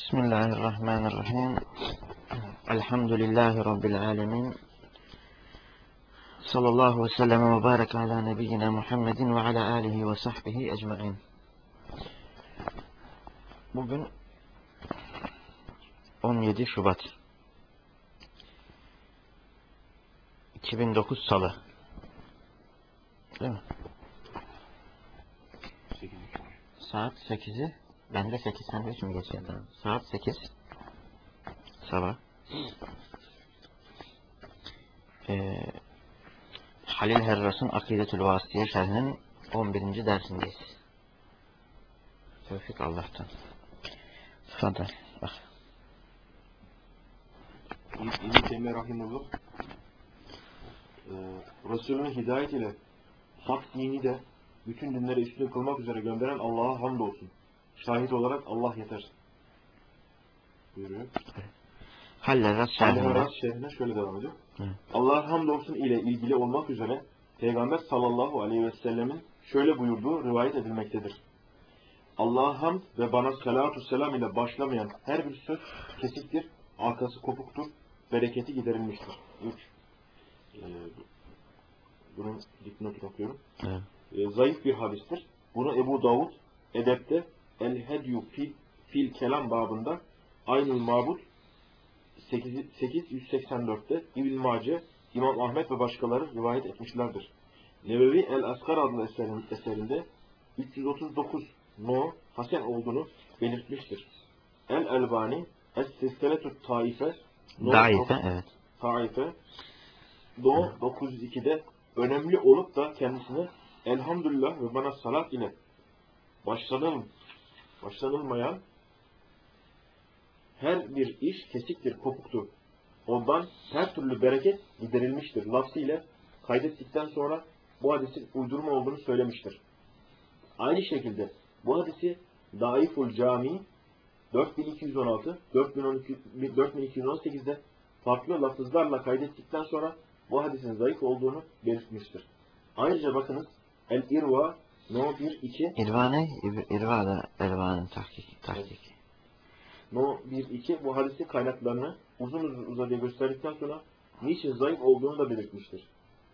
Bismillahirrahmanirrahim. Elhamdülillahi Rabbil alemin. Sallallahu ve sellem ve barek ala nebiyyina Muhammedin ve ala alihi ve sahbihi ecma'in. Bugün 17 Şubat 2009 Salı. Değil mi? Saat 8'i. Bende 8, sen de 3 mü geçiyor? Saat 8 sabah. Halil Herras'ın Akidetül Vasıtiye şerhinin 11. dersindeyiz. Tevfik Allah'tan. Fadal. Bak. İbn-i Teymiye Rahimullah Resulünün hidayet ile hak dini de bütün dinleri üstün kılmak üzere gönderen Allah'a hamdolsun. Şahit olarak Allah yeter buyuruyor. Halil Herras şerhine şöyle devam ediyor. Allah'a hamdolsun ile ilgili olmak üzere Peygamber sallallahu aleyhi ve sellemin şöyle buyurduğu rivayet edilmektedir. Allah'a hamd ve bana salatu selam ile başlamayan her bir söz kesiktir, arkası kopuktur, bereketi giderilmiştir. 3. Bunun dipnotunu okuyorum. Zayıf bir hadistir. Bunu Ebu Davud Edep'te El-Hedyu fil Kelam babında Aynul Mabud 884'te İbn-i Mace, İmam Ahmet ve başkaları rivayet etmişlerdir. Nevevi El-Asgar adlı eserinde 339 no hasen olduğunu belirtmiştir. El-Elbani Es-Silsiletü Taife evet. Taife no 902'de önemli olup da kendisine elhamdülillah ve bana salat ile başlanılmayan her bir iş kesiktir, kopuktur. Ondan her türlü bereket giderilmiştir. Lafzı ile kaydettikten sonra bu hadisin uydurma olduğunu söylemiştir. Aynı şekilde bu hadisi Daiful Cami 4216, 4218'de farklı lafızlarla kaydettikten sonra bu hadisin zayıf olduğunu belirtmiştir. Ayrıca bakınız El-İrva No 1-2 İrva ne? İrva da Elvan'ın tahkiki. No 1-2 bu hadisin kaynaklarını uzun uzadıya gösterdikten sonra niçin zayıf olduğunu da belirtmiştir.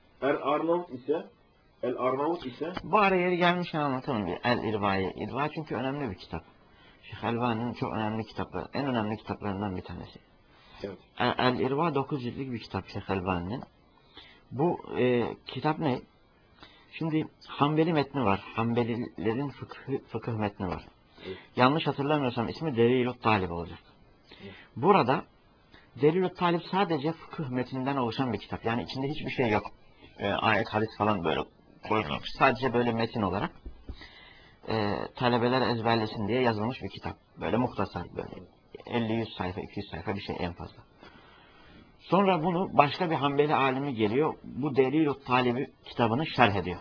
El-Arnavut ise bu araya yeri gelmişken anlatalım bir El-İrva'yı. İrva çünkü önemli bir kitap. Şeyh Elvan'ın çok önemli kitapları, en önemli kitaplarından bir tanesi. Evet. El-İrva 9 ciltlik bir kitap Şeyh Elvan'ın. Bu kitap ne? Şimdi Hanbeli metni var. Hanbelilerin fıkıh metni var. Evet. Yanlış hatırlamıyorsam ismi Delilü't Talib olacak. Evet. Burada Delilü't Talib sadece fıkıh metinden oluşan bir kitap. Yani içinde hiçbir şey yok. Ayet, hadis falan böyle koyulmamış. Sadece böyle metin olarak talebeler ezberlesin diye yazılmış bir kitap. Böyle muhtasar böyle. 50-100 sayfa, 200 sayfa bir şey en fazla. Sonra bunu başka bir Hanbeli alimi geliyor. Bu Delilü't Talib'i kitabını şerh ediyor.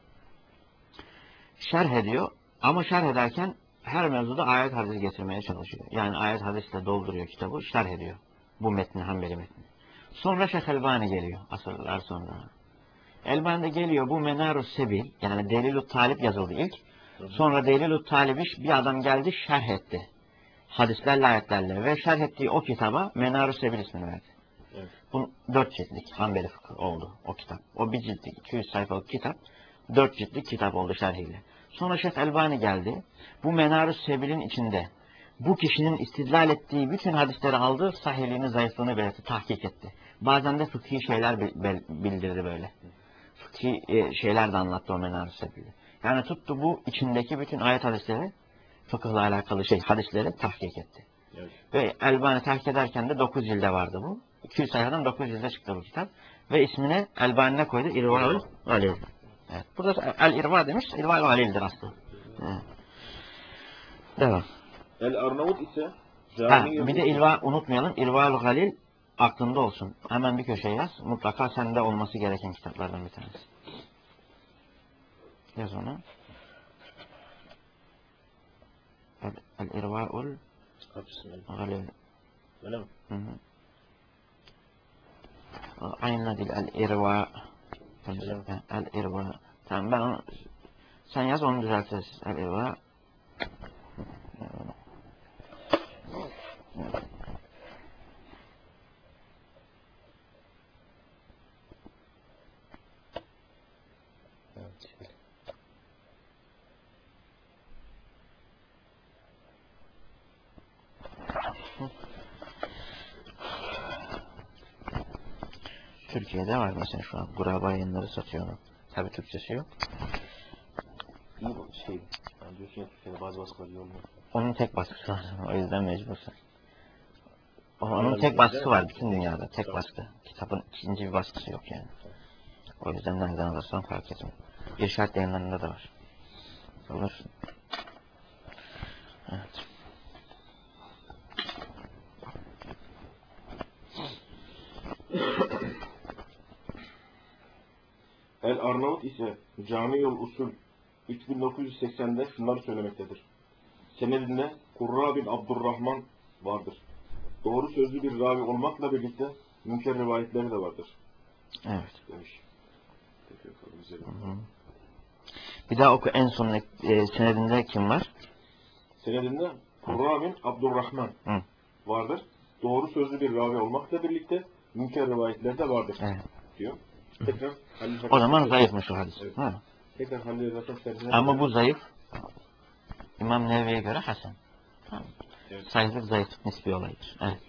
Şerh ediyor ama şerh ederken her mevzuda ayet hadis getirmeye çalışıyor. Yani ayet hadisle dolduruyor kitabı, şerh ediyor. Bu metni, Hanbeli metni. Sonra Şeyh Elbani geliyor asırlar sonra. Elbani de geliyor bu Menarus Sebil, yani Delilü't Talib yazıldı ilk. Sonra Delilü't Talib'i bir adam geldi şerh etti. Hadislerle, ayetlerle ve şerh ettiği o kitaba Menarus Sebil ismini verdi. Evet. Bu 4 ciltlik Hanbeli fıkıh oldu o kitap. O bir ciltlik 200 sayfalık kitap 4 ciltlik kitap oldu şerhiyle. Sonra Şeyh Elbani geldi. Bu Menarus Sebil'in içinde bu kişinin istidlal ettiği bütün hadisleri aldı, sahihliğini, zayıflığını belirtti, tahkik etti. Bazen de fıkhi şeyler bildirdi böyle. Fıkhi şeyler de anlattı o Menarus Sebil'i. Yani tuttu bu içindeki bütün ayet hadisleri, fıkıhla alakalı hadisleri tahkik etti. Evet. Ve Elbani tahkik ederken de 9 cilde vardı bu. 200 sayfadan 9 cilde çıktı bu kitap. Ve ismine Elbani'ne koydu İrva-ül Galil. Evet. Burada El-İrva demiş, İrva-ül Galil'dir aslında. Evet. Devam. El-Arnavut ise Bir de İrva unutmayalım. İrva-ül Galil aklında olsun. Hemen bir köşeye yaz. Mutlaka sende olması gereken kitaplardan bir tanesi. Yaz onu. El-İrva-ül Galil. Öyle mi? Hı. Aynı değil. El-İrva. El-İrva. Tamam ben onu... Sen yaz onu düzeltiriz. El-İrva. Türkiye'de var mesela şu an. Guraba Yayınları satıyor onu. Tabii Türkçesi yok. İyi bu şey. Yani diyorsun ya Türkiye'de bazı baskılar iyi olmuyor. Onun tek baskısı var. O yüzden mecbursun. Onun Aralarında tek baskısı değil var mi? bütün dünyada. Tek Tamam. baskı. Kitabın ikinci bir baskısı yok yani. O yüzden nereden alırsan fark etmiyor. İrşad Yayınları'nda da var. Bulursun. Evet. El Arnavut ise Cami-ül Usul 3980'de şunları söylemektedir. Senedinde Kurra bin Abdurrahman vardır. Doğru sözlü bir ravi olmakla birlikte münker rivayetleri de vardır. Evet. Demiş. Peki, güzel. Bir daha oku en son senedinde kim var? Senedinde Kurra bin Abdurrahman Hı. vardır. Doğru sözlü bir ravi olmakla birlikte münker rivayetleri de vardır. Evet. Diyor. Tekrar Halil O zaman zayıfmış o hadis. Evet. Ha. Tekrar Halil Hasan Serdi'ne Ama bu zayıf. İmam Nevevi'ye göre hasen. Tamam. Evet. Sayılık zayıflık nispi olaydır. Evet.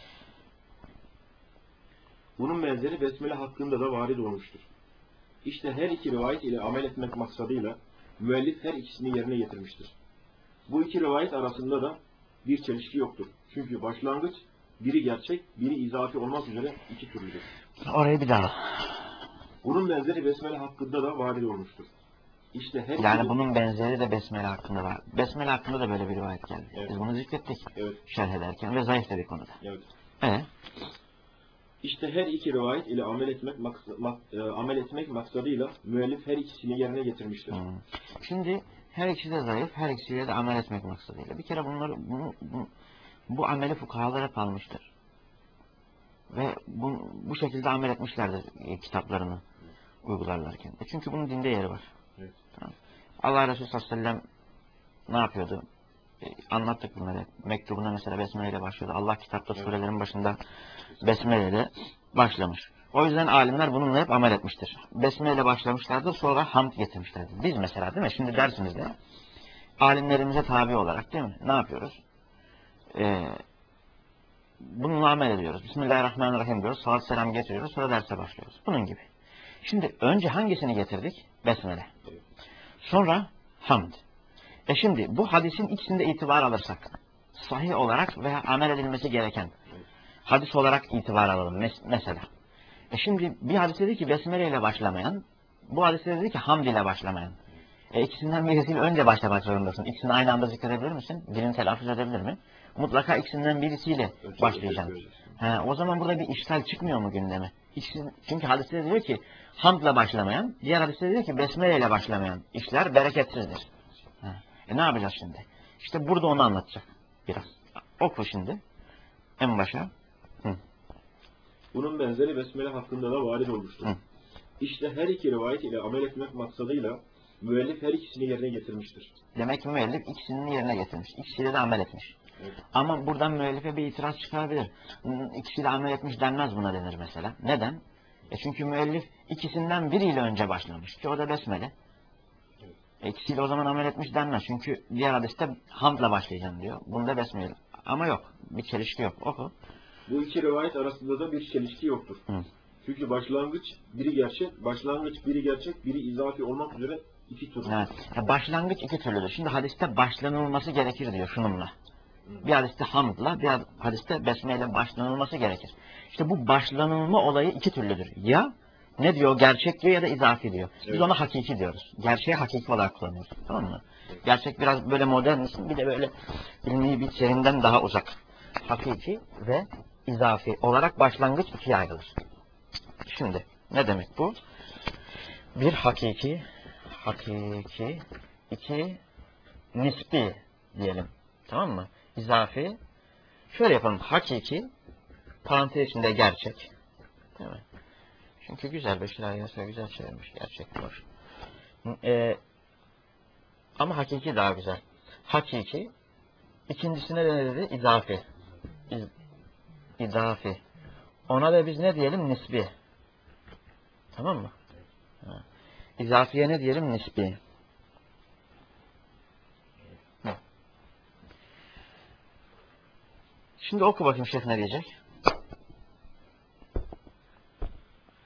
Bunun benzeri besmele hakkında da varid olmuştur. İşte her iki rivayet ile amel etmek maksadıyla müellif her ikisini yerine getirmiştir. Bu iki rivayet arasında da bir çelişki yoktur. Çünkü başlangıç biri gerçek, biri izafi olmak üzere iki türlüdür. Orayı bir daha. Bunun benzeri besmele hakkında da varid olmuştur. İşte her Yani iki... bunun benzeri de Besmele hakkında var. Besmele hakkında da böyle bir rivayet geldi. Evet. Biz bunu zikrettik. Evet. Şerh ederken ve zayıf bir konuda. Evet. Evet. İşte her iki rivayet ile amel etmek maksadıyla müellif her ikisini yerine getirmiştir. Şimdi her ikisi de zayıf, her ikisiyle de amel etmek maksadıyla. Bir kere bu ameli fukahalar hep almıştır. Ve bu şekilde amel etmişlerdir kitaplarını uygularlarken. Çünkü bunun dinde yeri var. Evet. Tamam. Allah Resulü sallallahu aleyhi ve sellem ne yapıyordu? Anlattık bunları. Mektubuna mesela Besmele ile başlıyordu. Allah kitapta surelerin başında Besmele ile başlamış. O yüzden alimler bununla hep amel etmiştir. Besmele ile başlamışlardı, sonra hamd getirmişlerdi. Biz mesela değil mi? Şimdi dersimizde alimlerimize tabi olarak değil mi? Ne yapıyoruz? Bununla amel ediyoruz. Bismillahirrahmanirrahim diyoruz. Salat selam getiriyoruz. Sonra derse başlıyoruz. Bunun gibi. Şimdi önce hangisini getirdik? Besmele. Sonra hamd. Şimdi bu hadisin ikisinde itibar alırsak, sahih olarak veya amel edilmesi gereken hadis olarak itibar alalım mesela. Şimdi bir hadis dedi ki besmele ile başlamayan, bu hadiste dedi ki hamd ile başlamayan. İkisinden birisiyle önce başlamak zorundasın. İkisini aynı anda zikredebilir misin? Birini telaffuz edebilir mi? Mutlaka ikisinden birisiyle başlayacaksın. O zaman burada bir işgal çıkmıyor mu gündeme? Çünkü hadiste diyor ki hamdla başlamayan, diğer hadiste diyor ki besmele ile başlamayan işler bereketsizdir. Ne yapacağız şimdi? İşte burada onu anlatacak biraz. Oku şimdi. En başa. Bunun benzeri besmele hakkında da varid olmuştur. İşte her iki rivayet ile amel etmek maksadıyla müellif her ikisini yerine getirmiştir. Demek ki müellif ikisini yerine getirmiş. İkisiyle de amel etmiş. Evet. Ama buradan müellife bir itiraz çıkabilir. İkisiyle amel etmiş denmez buna denir mesela. Neden? Çünkü müellif ikisinden biriyle önce başlamış. Ki o da besmele. İkisiyle o zaman amel etmiş denmez. Çünkü diğer hadiste hamdla başlayacağım diyor. Bunda besmele. Ama yok. Bir çelişki yok. Oku. Bu iki rivayet arasında da bir çelişki yoktur. Çünkü başlangıç biri gerçek, biri izafi olmak üzere iki türlü. Evet. Başlangıç iki türlüdür. Şimdi hadiste başlanılması gerekir diyor şununla. Bir hadiste hamdla, bir hadiste besmeyle başlanılması gerekir. İşte bu başlanılma olayı iki türlüdür. Ya ne diyor? Gerçek diyor ya da izafi diyor. Biz ona hakiki diyoruz. Gerçeği hakiki olarak kullanıyoruz. Tamam mı? Gerçek biraz böyle modern isim, bir de böyle ilmi bir terimden daha uzak. Hakiki ve izafi olarak başlangıç ikiye ayrılır. Şimdi ne demek bu? Bir hakiki, iki nispi diyelim. Tamam mı? İzafi. Şöyle yapalım. Hakiki, parantez içinde gerçek. Değil mi? Çünkü güzel, Beşir Ayyas'a güzel çevirmiş. Gerçek var. Ama hakiki daha güzel. Hakiki. İkincisine de ne dedi? İzafi. İzafi. Ona da biz ne diyelim? Nisbi. Tamam mı? İzafiye ne diyelim? Nisbi. Şimdi oku bakayım şeyh ne diyecek?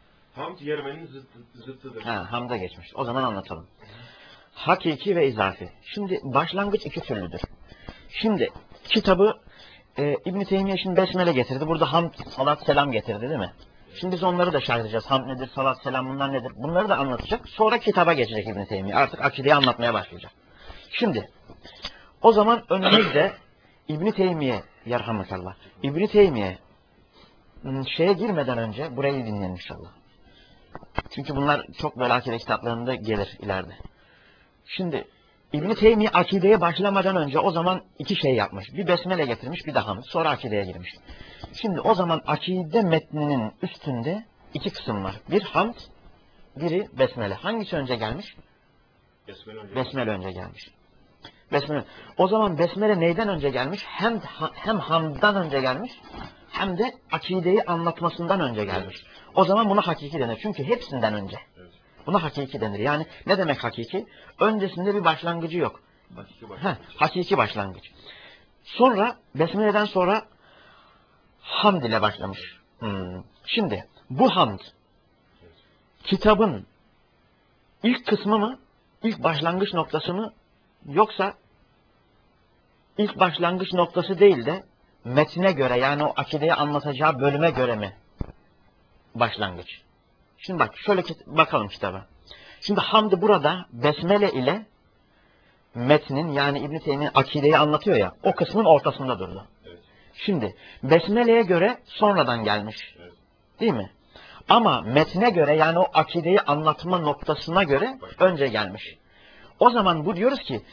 yermenin zıttıdır. Ha, hamda geçmiş. O zaman anlatalım. Hakiki ve izafi. Şimdi başlangıç iki türlüdür. Şimdi kitabı İbn-i Teymiye şimdi besmele getirdi. Burada hamd, salat, selam getirdi değil mi? Şimdi biz onları da şerh edeceğiz. Hamd nedir, salat, selam bunlar nedir? Bunları da anlatacak. Sonra kitaba geçecek İbn-i Teymiye. Artık akideyi anlatmaya başlayacak. Şimdi o zaman önümüzde İbn-i Teymiye yarhamekallah. İbn-i Teymiye şeye girmeden önce burayı dinleyin inşallah. Çünkü bunlar çok böyle akide kitaplarında gelir ileride. Şimdi İbn-i Teymiye akideye başlamadan önce o zaman iki şey yapmış. Bir besmele getirmiş, bir de hamd. Sonra akideye girmiş. Şimdi o zaman akide metninin üstünde iki kısım var. Bir hamd, biri besmele. Hangisi önce gelmiş? Besmele önce gelmiş. Besmele. O zaman besmele neyden önce gelmiş? Hem hamddan önce gelmiş, hem de akideyi anlatmasından önce gelmiş. O zaman buna hakiki denir. Çünkü hepsinden önce. Buna hakiki denir. Yani ne demek hakiki? Öncesinde bir başlangıcı yok. Hakiki başlangıç. Sonra besmeleden sonra hamd ile başlamış. Şimdi bu hamd kitabın ilk kısmı mı? İlk başlangıç noktası mı? Yoksa ilk başlangıç noktası değil de metine göre, yani o akideyi anlatacağı bölüme göre mi başlangıç? Şimdi bak şöyle bakalım kitaba. Şimdi hamd burada besmele ile metnin, yani İbn-i Teymiye akideyi anlatıyor ya, o kısmın ortasında durdu. Evet. Şimdi besmeleye göre sonradan gelmiş. Evet. Değil mi? Ama metne göre, yani o akideyi anlatma noktasına göre önce gelmiş. O zaman bu diyoruz ki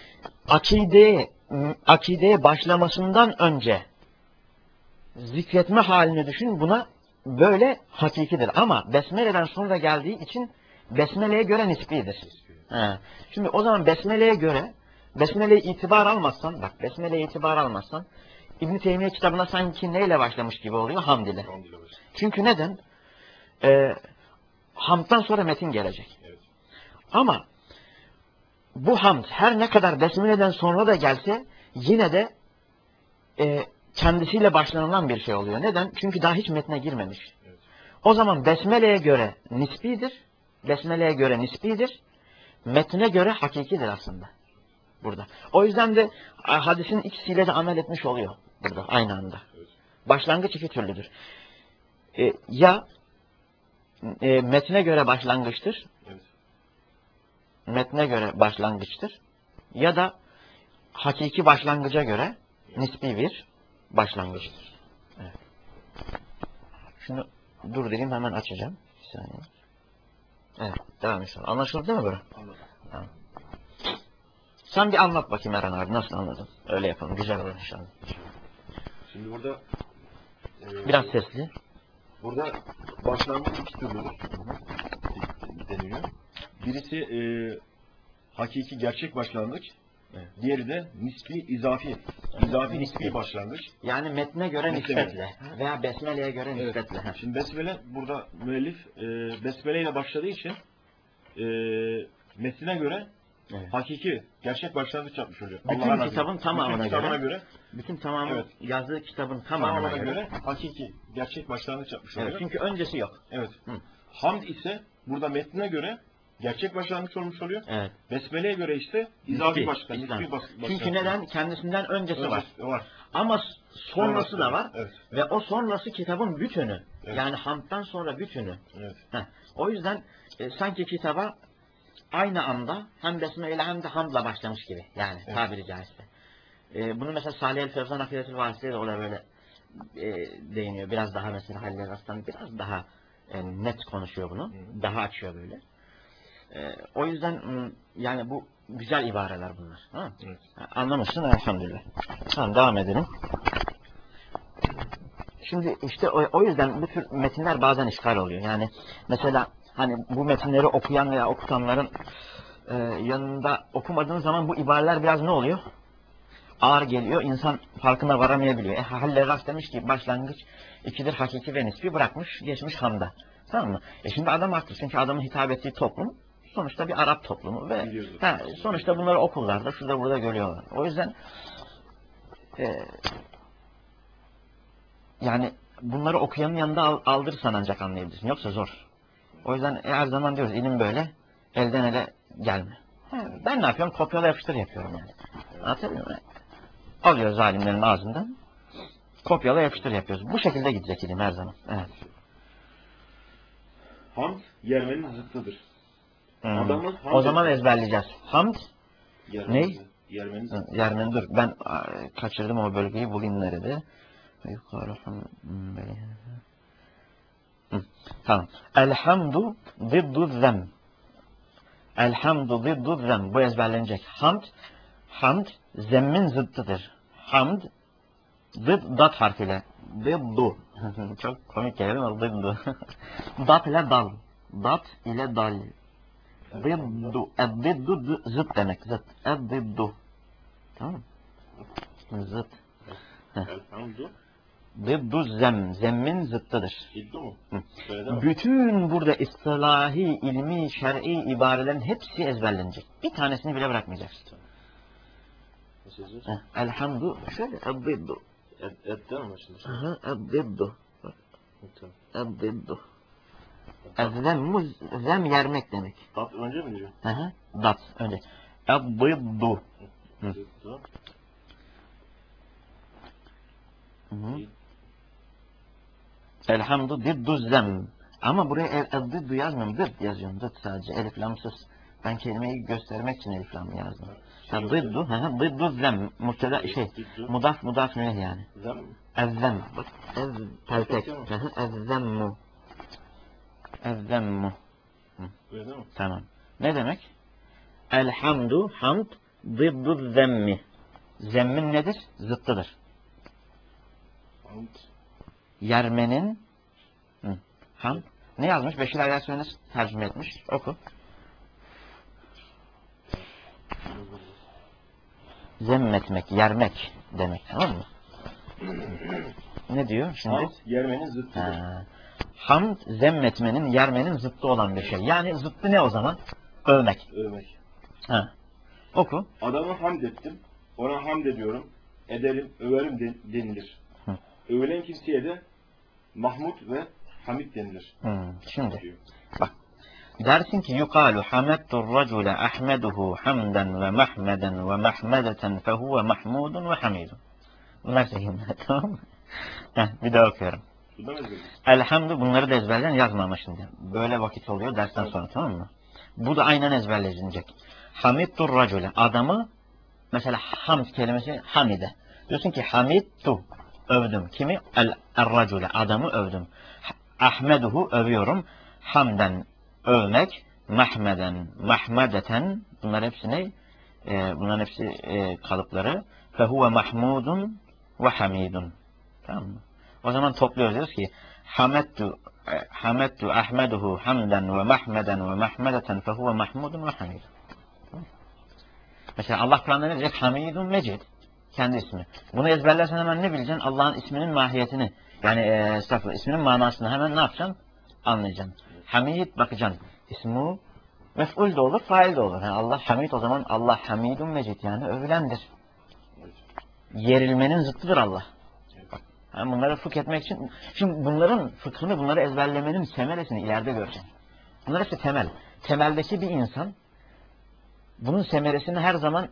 akideye başlamasından önce zikretme halini düşün, buna böyle hakikidir. Ama besmeleden sonra geldiği için besmeleye göre nisbidir. Şimdi o zaman besmeleye göre, besmeleye itibar almazsan, bak besmeleye itibar almazsan İbn-i Teymiye kitabına sanki neyle başlamış gibi oluyor? Hamd ile. Çünkü neden? Hamd'dan sonra metin gelecek. Evet. Ama bu hamd her ne kadar besmeleden sonra da gelse yine de kendisiyle başlanılan bir şey oluyor. Neden? Çünkü daha hiç metne girmemiş. Evet. O zaman besmeleye göre nisbidir. Besmeleye göre nisbidir. Metne göre hakikidir aslında. Burada. O yüzden de hadisin ikisiyle de amel etmiş oluyor. Burada aynı anda. Evet. Başlangıç iki türlüdür. Ya metne göre başlangıçtır. Evet. Metne göre başlangıçtır. Ya da hakiki başlangıca göre nispi bir başlangıçtır. Evet. Şunu dur dedim, hemen açacağım. Bir saniye. Evet, devam inşallah. Anlaşıldı değil mi böyle? Anladım. Tamam. Sen bir anlat bakayım Eren abi, nasıl anladın? Öyle yapalım, güzel olur inşallah. Şimdi burada Biraz sesli. burada başlangıç iki türlü deniyor. Birisi hakiki gerçek başlangıç. Evet. Diğeri de nispi izafi. İzafi nispi başlangıç. Yani metne göre Metne nispetle veya besmeleye göre nispetle. Evet. Şimdi besmele, burada müellif besmele ile başladığı için metnine göre Evet. hakiki gerçek başlangıç yapmış oluyor. Bütün Allah'ın kitabın adıyla. tamamına Bütün kitabına göre. göre Bütün tamamı, Evet. yazdığı kitabın tamamına göre. hakiki gerçek başlangıç yapmış Evet, oluyor. çünkü öncesi yok. Evet. Hı. Hamd ise burada metnine göre gerçek başlangıç olmuş oluyor. Evet. Besmele'ye göre iste izafi Nispi, başlangıç. İslam. Nispi başlangıç. Çünkü neden? Kendisinden öncesi var. Var. Ama sonrası da var. Evet. Ve o sonrası kitabın bütünü. Evet. Yani hamdtan sonra bütünü. Evet. O yüzden sanki kitaba aynı anda hem besmele hem de hamdla başlamış gibi. Yani Evet. tabiri caizse. Bunu mesela Salih el-Fevzan Akidet-ül Vasıta'ya da olay böyle değiniyor. Biraz daha mesela Halil Rastan biraz daha net konuşuyor bunu. Hı. Daha açıyor böyle. O yüzden yani bu güzel ibareler bunlar. Ha? Evet. Anlamışsın elhamdülillah. Tamam, devam edelim. Şimdi işte o yüzden bu tür metinler bazen işgal oluyor. Yani mesela hani bu metinleri okuyan veya okutanların yanında okumadığın zaman bu ibareler biraz ne oluyor? Ağır geliyor. İnsan farkına varamayabiliyor. Halil Ras demiş ki başlangıç ikidir, hakiki ve nispi, bırakmış geçmiş hamda. Tamam mı? Şimdi adam haklı. Çünkü adamın hitap ettiği toplum sonuçta bir Arap toplumu ve sonuçta bunları okullarda şurada burada görüyorlar. O yüzden yani bunları okuyanın yanında aldırsan ancak anlayabilirsin. Yoksa zor. O yüzden her zaman diyoruz ilim böyle elden ele gelme. Ben ne yapıyorum? Kopyala yapıştır yapıyorum yani. Anlatabiliyor muyum? Alıyoruz alimlerin ağzından. Kopyala yapıştır yapıyoruz. Bu şekilde gidecek ilim her zaman. Evet. Hamd yermenin zıttıdır. Adamın hamd O zaman etmesi- ezberleyeceğiz. Hamd Yermenin zıttı. Yermenin zıttı. yani dur ben kaçırdım o bölgeyi bulayım nerede. Yukarı böyle. Tamam. Elhamdu ziddu zem. Elhamdu ziddu zem. Bu ezberlenecek. Hamd zemmin zıttıdır. Hamd zıd dat harfiyle. Ziddu. Çok komik kelime ama ziddu. Dat ile dal. Dat ile dal. Ziddu. Ziddu zıt demek. Zıt. Ziddu. Tamam mı? Zıt. Elhamdu. Ziddu zem. Zemmin zıttıdır. İddu mu? Söyledin mi? Bütün burada istilahi, ilmi, şer'i ibarelerin hepsi ezberlenecek. Bir tanesini bile bırakmayacaksın. Nasıl yazıyorsun? Elhamdu. Şöyle. Ziddu. Edden mi başında? Ziddu. Tamam. Ziddu. Zemmu, zem yermek demek. Dat önce mi diyor? Dat önce. Ziddu. Zıttı. Elhamdu ziddu zem. Ama buraya ziddu yazmıyorum. Zıt yazıyorum. Zıt sadece. Elif lamsız. Ben kelimeyi göstermek için elif lam yazdım. Ziddu. Ziddu zem. Mübteda mudaf ne yani? Zem mi? Ezzem. Bak. Peltek. Ezzemmu. Ezzemmu. Öyle değil mi? Tamam. Ne demek? Elhamdu, hamd, ziddu zemmi. Zemmin nedir? Zıttıdır. Hamd. Yermenin hamd. Ne yazmış? Beşir Ayasönes tercüme etmiş. Oku. Zemmetmek, yermek demek. Tamam mı? Ne diyor şimdi? Hamd yermenin zıttıdır. Hamd, zemmetmenin, yermenin zıttı olan bir şey. Yani zıttı ne o zaman? Övmek. Övmek. Oku. Adamı hamd ettim. Ona hamd ediyorum. Ederim, överim denilir. Övülen kimseye de Mahmud ve Hamid denilir. Şimdi Diyor. bak. Dersin ki yukalu hamettur racule ahmeduhu hamden ve mahmeden ve mahmedeten fehuve mahmudun ve hamidun. Bunlar sayımlar, tamam mı? Bir daha okuyorum. Bundan ezberledim. Elhamdü bunları da ezberlen yazma ama şimdi. Böyle vakit oluyor dersten sonra, tamam mı? Bu da aynen ezberlenecek. Hamidtur racule. Adamı mesela hamd kelimesi hamide. Diyorsun ki hamidtu. Övdüm. Kimi? El-racule. Adamı övdüm. Ahmeduhu övüyorum. Hamden övmek. Mahmeden, mahmedeten. Bunlar hepsi ne? Bunların hepsi kalıpları. Fehuve mahmudun ve hamidun. Tamam mı? O zaman topluyoruz diyoruz ki Hamettu ahmeduhu hamden ve mahmeden ve mahmedeten fehuve mahmudun ve hamidun. Mesela Allah Kur'an'da ne diyecek? Hamidun Mecid. Kendi ismi. Bunu ezberlersen hemen ne bileceksin? Allah'ın isminin mahiyetini. Yani estağfurullah, isminin manasını hemen ne yapacaksın? Anlayacaksın. Hamid bakacaksın. İsmu mef'ul de olur, fail de olur. Yani Allah Hamid, o zaman Allah Hamidun Mecid, yani övülendir. Yerilmenin zıttıdır Allah. Yani bunları fıkh etmek için, şimdi bunların fıkhını, bunları ezberlemenin semeresini ileride göreceksin. Bunlar hepsi temel. Temeldeki bir insan bunun semeresini her zaman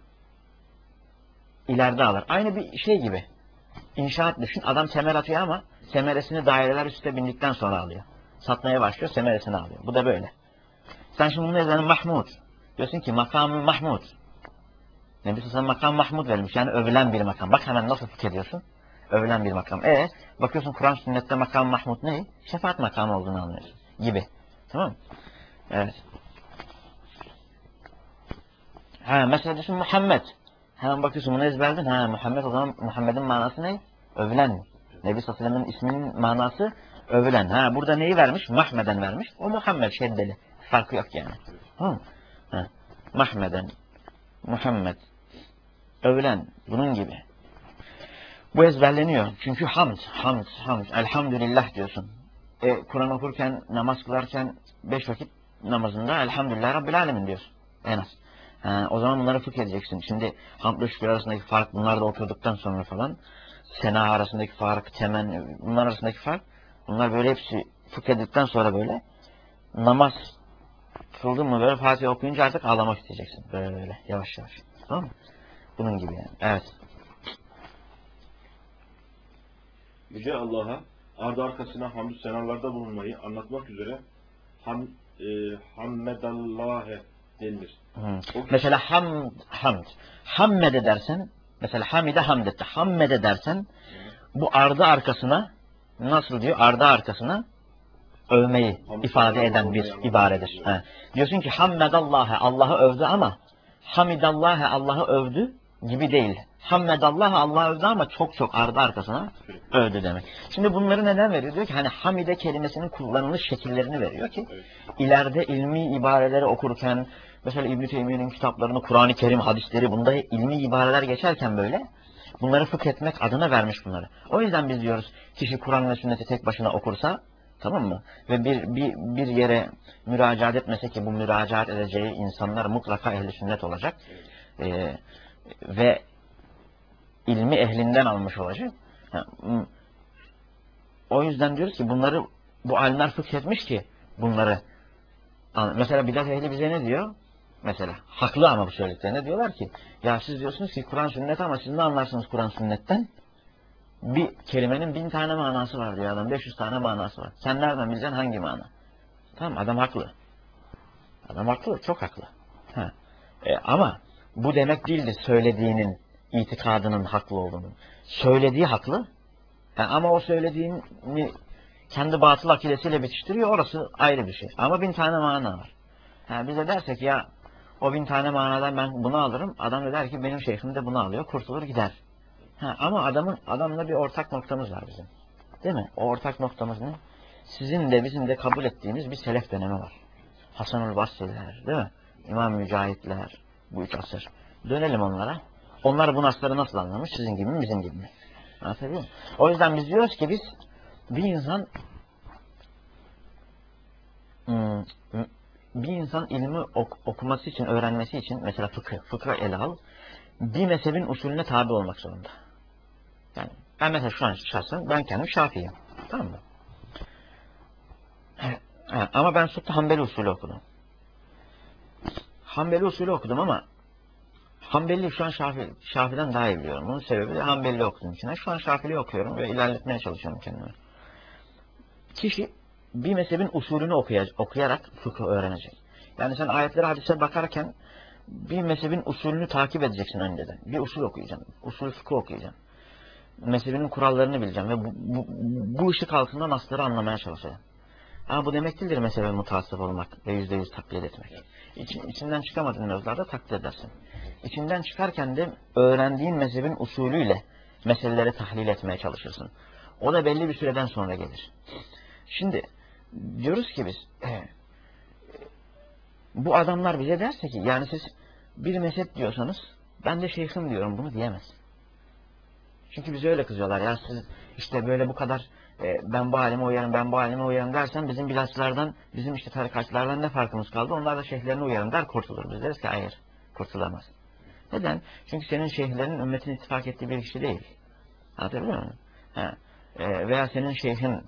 ileride alır. Aynı bir şey gibi. İnşaat düşün. Adam temel atıyor ama semeresini daireler üstüne bindikten sonra alıyor. Satmaya başlıyor, semeresini alıyor. Bu da böyle. Sen şimdi bunun ezberini Mahmud. Diyorsun ki makamı Mahmud. Nebi sana makam Mahmud verilmiş. Yani övülen bir makam. Bak hemen nasıl fıkh ediyorsun. Övülen bir makam. Bakıyorsun Kur'an sünnette makam Mahmud ne? Şefaat makamı olduğunu anlıyorsun. Gibi. Tamam mı? Evet. Mesela diyorsun Muhammed. Hemen bakıyorsun bunu ezberledin. Muhammed, o zaman Muhammed'in manası ne? Övülen. Nebi sallallahu aleyhi ve sellem'in isminin manası övülen. Burada neyi vermiş? Mahmeden vermiş. O Muhammed şeddeli. Farkı yok yani. Tamam mı? Mahmeden. Muhammed. Övülen. Bunun gibi. Bu ezberleniyor. Çünkü hamd. Elhamdülillah diyorsun. Kur'an okurken, namaz kılarken 5 vakit namazında Elhamdülillah Rabbil Alemin diyorsun. En az. O zaman bunları fıkh edeceksin. Şimdi hamd ve şükür arasındaki fark, bunlar da okuduktan sonra falan. Sena arasındaki fark, temen, bunlar arasındaki fark. Bunlar böyle hepsi fıkh edildikten sonra böyle namaz kıldın mı böyle Fatiha okuyunca artık ağlamak isteyeceksin. Böyle yavaş yavaş. Tamam mı? Bunun gibi yani. Evet. Yüce Allah'a ardı arkasına hamdü senalarda bulunmayı anlatmak üzere hammedallâhe denilir. Mesela hamd. Hammede dersen, mesela hamide hamd etti. Hammede dersen bu ardı arkasına nasıl diyor? Ardı arkasına övmeyi ifade eden bir ibaredir. Diyorsun ki hammedallâhe Allah'ı övdü ama hamidallâhe Allah'ı övdü gibi değil. Hammedallâhe Allah'ı övdü ama çok çok ardı arkasına övdü demek. Şimdi bunları neden veriyor? Diyor ki hani hamide kelimesinin kullanılış şekillerini veriyor ki ileride ilmi ibareleri okurken mesela İbn-i Teymiye'nin kitaplarını, Kur'an-ı Kerim, hadisleri bunda ilmi ibareler geçerken böyle bunları fıkh etmek adına vermiş bunları. O yüzden biz diyoruz kişi Kur'an ve sünneti tek başına okursa, tamam mı? Ve bir yere müracaat etmese ki bu müracaat edeceği insanlar mutlaka ehli sünnet olacak. Ve ilmi ehlinden almış olacak. O yüzden diyoruz ki bunları bu alimler fıkh etmiş ki bunları. Mesela bidat ehli bize ne diyor? Mesela haklı ama bu söylediklerine diyorlar ki ya siz diyorsunuz ki Kur'an sünnet ama siz ne anlarsınız Kur'an sünnetten? Bir kelimenin 1000 tane manası var diyor adam. 500 tane manası var. Sen nereden bileceksin hangi mana? Tamam, adam haklı. Adam haklı. Çok haklı. Ama bu demek değildir söylediğinin, itikadının haklı olduğunu. Söylediği haklı. Ama o söylediğini kendi batıl akidesiyle bitiştiriyor. Orası ayrı bir şey. Ama 1000 tane mana var. Bize dersek ya o 1000 tane manadan ben bunu alırım. Adam da der ki benim şeyhim de bunu alıyor. Kurtulur gider. Ama adamla bir ortak noktamız var bizim. Değil mi? O ortak noktamız ne? Sizin de bizim de kabul ettiğimiz bir selef dönemi var. Hasan-ül Basri'ler, değil mi? İmam Mücahitler, bu 3 asır. Dönelim onlara. Onlar bu nasları nasıl anlamış? Sizin gibi mi, bizim gibi mi? Anlatabiliyor muyum? O yüzden biz diyoruz ki bir insan ilmi okuması için, öğrenmesi için mesela fıkıh ele al, bir mezhebin usulüne tabi olmak zorunda. Yani ben mesela şu an şahsen ben kendim Şafii'yim. Tamam mı? Ama ben Süt'te Hanbeli usulü okudum. Hanbeli usulü okudum ama Hanbeli şu an Şafi'den daha iyi biliyorum. Bunun sebebi de Hanbeli okuduğum için. Şu an Şafi'yi okuyorum ve ilerletmeye çalışıyorum kendimi. Kişi bir mezhebin usulünü okuyarak fıkıh öğrenecek. Yani sen ayetlere, hadise bakarken bir mezhebin usulünü takip edeceksin önceden. Bir usul okuyacaksın. Usul fıkıh okuyacaksın. Mezhebinin kurallarını bileceğim ve bu ışık altında nasları anlamaya çalışacağım. Ama bu demek değildir mezhebe mutasip olmak ve %100 taklit etmek. İçinden çıkamadığın mevzularda taklit edersin. İçinden çıkarken de öğrendiğin mezhebin usulüyle meseleleri tahlil etmeye çalışırsın. O da belli bir süreden sonra gelir. Şimdi diyoruz ki biz bu adamlar bize derse ki yani siz bir mezhep diyorsanız ben de şeyhim diyorum, bunu diyemez. Çünkü bize öyle kızıyorlar. Ya siz işte böyle bu kadar ben bu halime uyarım, ben bu halime uyarım dersen bizim bilatçılardan, bizim işte tarikatçılardan ne farkımız kaldı? Onlar da şeyhlerine uyarım der, kurtulur. Biz deriz ki hayır, kurtulamaz. Neden? Çünkü senin şeyhlerin ümmetin ittifak ettiği bir kişi değil. Anlatabiliyor muyum? Veya senin şeyhin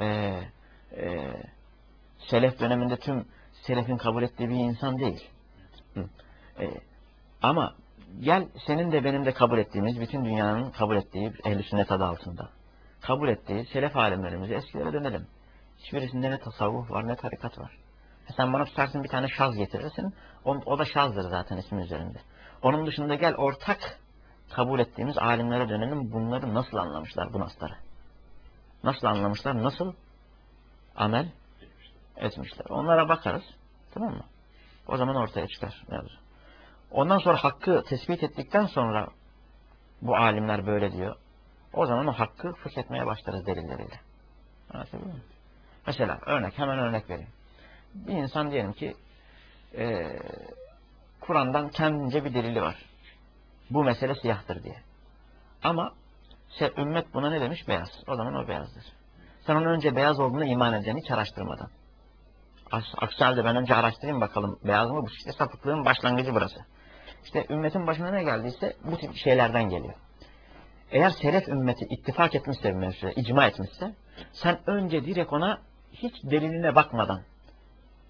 selef döneminde tüm selefin kabul ettiği bir insan değil. Ama gel senin de benim de kabul ettiğimiz, bütün dünyanın kabul ettiği ehl-i sünnet adı altında kabul ettiği selef alimlerimizi eskilere dönelim. Hiçbirisinde ne tasavvuf var ne tarikat var. Sen bana tutarsın bir tane şaz getirirsin. O da şazdır zaten ismi üzerinde. Onun dışında gel ortak kabul ettiğimiz alimlere dönelim. Bunları nasıl anlamışlar bu nasları? Nasıl anlamışlar? Nasıl amel etmişler? Onlara bakarız. Tamam mı? O zaman ortaya çıkar. Ondan sonra hakkı tespit ettikten sonra bu alimler böyle diyor. O zaman o hakkı fıkh etmeye başlarız delilleriyle. Anlatabiliyor muyum? Mesela hemen örnek vereyim. Bir insan diyelim ki Kur'an'dan kendince bir delili var. Bu mesele siyahtır diye. Ama ümmet buna ne demiş? Beyaz. O zaman o beyazdır. Sen onun önce beyaz olduğuna iman edeceksin hiç araştırmadan. Aksi halde ben önce araştırayım bakalım beyaz mı? Bu işte sapıklığın başlangıcı burası. İşte ümmetin başına ne geldiyse bu tip şeylerden geliyor. Eğer selef ümmeti ittifak etmişse bir mevzuya, icma etmişse sen önce direkt ona hiç deliline bakmadan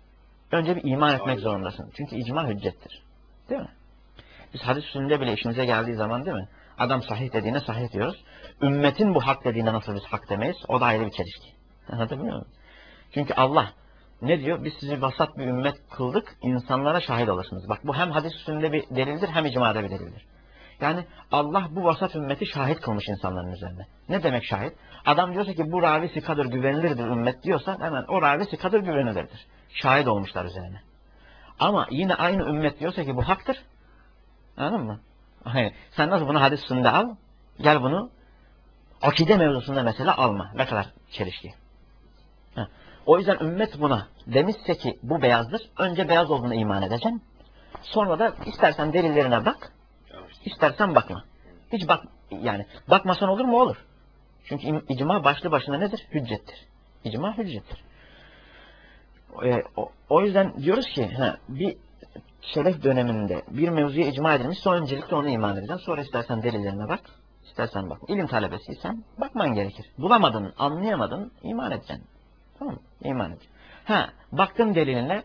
Önce bir iman etmek zorundasın. Çünkü icma hüccettir. Değil mi? Biz hadis usulünde bile işimize geldiği zaman değil mi? Adam sahih dediğine sahih diyoruz. Ümmetin bu hak dediğine nasıl biz hak demeyiz? O da ayrı bir çelişki. Anlatabiliyor muyum? Çünkü Allah ne diyor? Biz sizi vasat bir ümmet kıldık, insanlara şahit olursunuz. Bak bu hem hadis usulünde bir delildir hem icmada bir delildir. Yani Allah bu vasat ümmeti şahit kılmış insanların üzerine. Ne demek şahit? Adam diyorsa ki bu ravi sikadır, güvenilirdir ümmet diyorsa hemen o ravi sikadır, güvenilirdir. Şahit olmuşlar üzerine. Ama yine aynı ümmet diyorsa ki bu haktır. Anladın mı? Hayır. Sen nasıl bunu hadis usulünde al? Gel bunu akide mevzusunda mesela alma. Ne kadar çelişki. Heh. O yüzden ümmet buna demişse ki bu beyazdır. Önce beyaz olduğuna iman edeceksin. Sonra da istersen delillerine bak. İstersen bakma. Hiç bak yani bakmasan olur mu? Olur. Çünkü icma başlı başına nedir? Hüccettir. İcma hüccettir. O yüzden diyoruz ki bir şeref döneminde bir mevzuya icma edilmişse öncelikle ona iman edeceksin. Sonra istersen delillerine bak. İstersen bak. İlim talebesiysen bakman gerekir. Bulamadın, anlayamadın, iman edeceksin. Tamam mı? İman edeceksin. Baktın deliline,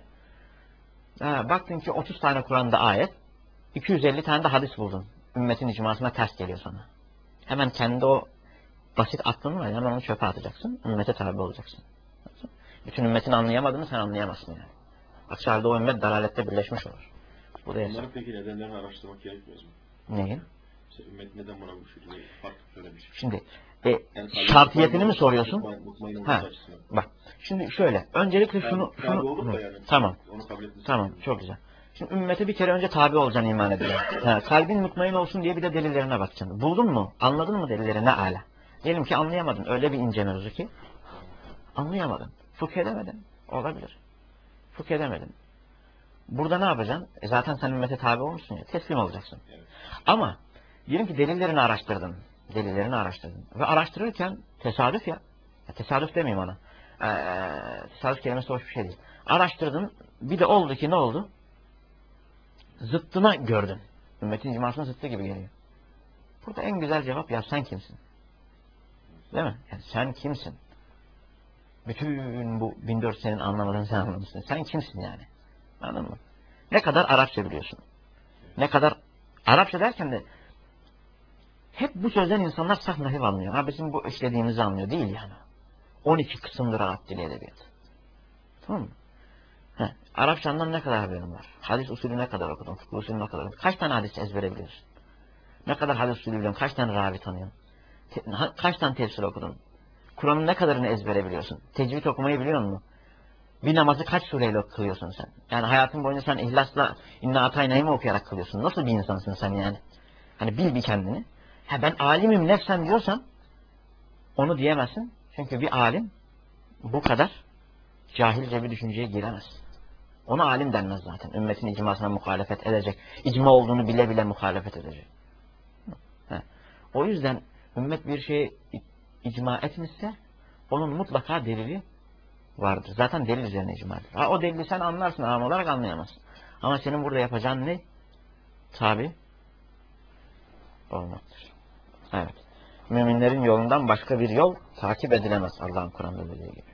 baktın ki 30 tane Kur'an'da ayet, 250 tane de hadis buldun. Ümmetin icmasına ters geliyor sana. Hemen kendi o basit aklın var. Hemen onu çöpe atacaksın. Ümmete tabi olacaksın. Bütün ümmetin anlayamadığını sen anlayamazsın yani. Aksi halde o ümmet dalalette birleşmiş olur. Bu da Bunların peki nedenlerini araştırmak gerekmiyor mu? Neyin? İşte ümmet neden buna bu şekilde farklı söylemiş? Şimdi yani şartiyetini mi soruyorsun? Bak. Şimdi şöyle. Öncelikle şunu yani, tamam. Onu kabul etmesi tamam. Çok güzel. Şimdi ümmete bir kere önce tabi olacaksın, iman edeceksin. Kalbin mutmain olsun diye bir de delillerine bakacaksın. Buldun mu? Anladın mı delilleri? Ne ala? Diyelim ki anlayamadın. Öyle bir ince mevzu ki anlayamadın. Fıkh edemedin. Olabilir. Fıkh edemedin. Burada ne yapacaksın? Zaten sen ümmete tabi olmuşsun ya. Teslim olacaksın. Evet. Ama diyelim ki delillerini araştırdın. Delillerini araştırdın. Ve araştırırken tesadüf ya. Tesadüf demeyeyim ona. Tesadüf kelimesi hoş bir şey değil. Araştırdın. Bir de oldu ki ne oldu? Zıttına gördün. Ümmetin icmasının zıttı gibi geliyor. Burada en güzel cevap ya sen kimsin? Değil mi? Yani sen kimsin? Bütün bu 1400 senin anlamadığını sen anlamışsın. Sen kimsin yani? Anladın mı? Ne kadar Arapça biliyorsun? Ne kadar Arapça derken de hep bu sözden insanlar saf nahiv anlıyor. Bizim bu işlediğimizi anlıyor. Değil yani. 12 kısımdır Arap dili edebiyatı. Tamam mı? Arapçandan ne kadar haberin var? Hadis usulü ne kadar okudun? Fıkıh usulü ne kadar okudun? Kaç tane hadis ezbere biliyorsun? Ne kadar hadis usulü biliyorsun? Kaç tane ravi tanıyorsun? Kaç tane tefsir okudun? Kur'an'ın ne kadarını ezbere biliyorsun? Tecvid okumayı biliyor musun? Bir namazı kaç sureyle kılıyorsun sen? Yani hayatın boyunca sen ihlasla İnna Atayna'yı mı okuyarak kılıyorsun? Nasıl bir insansın sen yani? Hani bil bir kendini. Ben alimim nefsen diyorsan onu diyemezsin. Çünkü bir alim bu kadar cahilce bir düşünceye giremez. Ona alim denmez zaten. Ümmetin icmasına muhalefet edecek. İcma olduğunu bile bile muhalefet edecek. O yüzden ümmet bir şeye icma etmişse onun mutlaka delili vardır. Zaten delil üzerine icmadır. O delili sen anlarsın, am olarak anlayamazsın. Ama senin burada yapacağın ne? Tabi olmaktır. Evet. Müminlerin yolundan başka bir yol takip edilemez. Allah'ın Kur'an'da dediği gibi.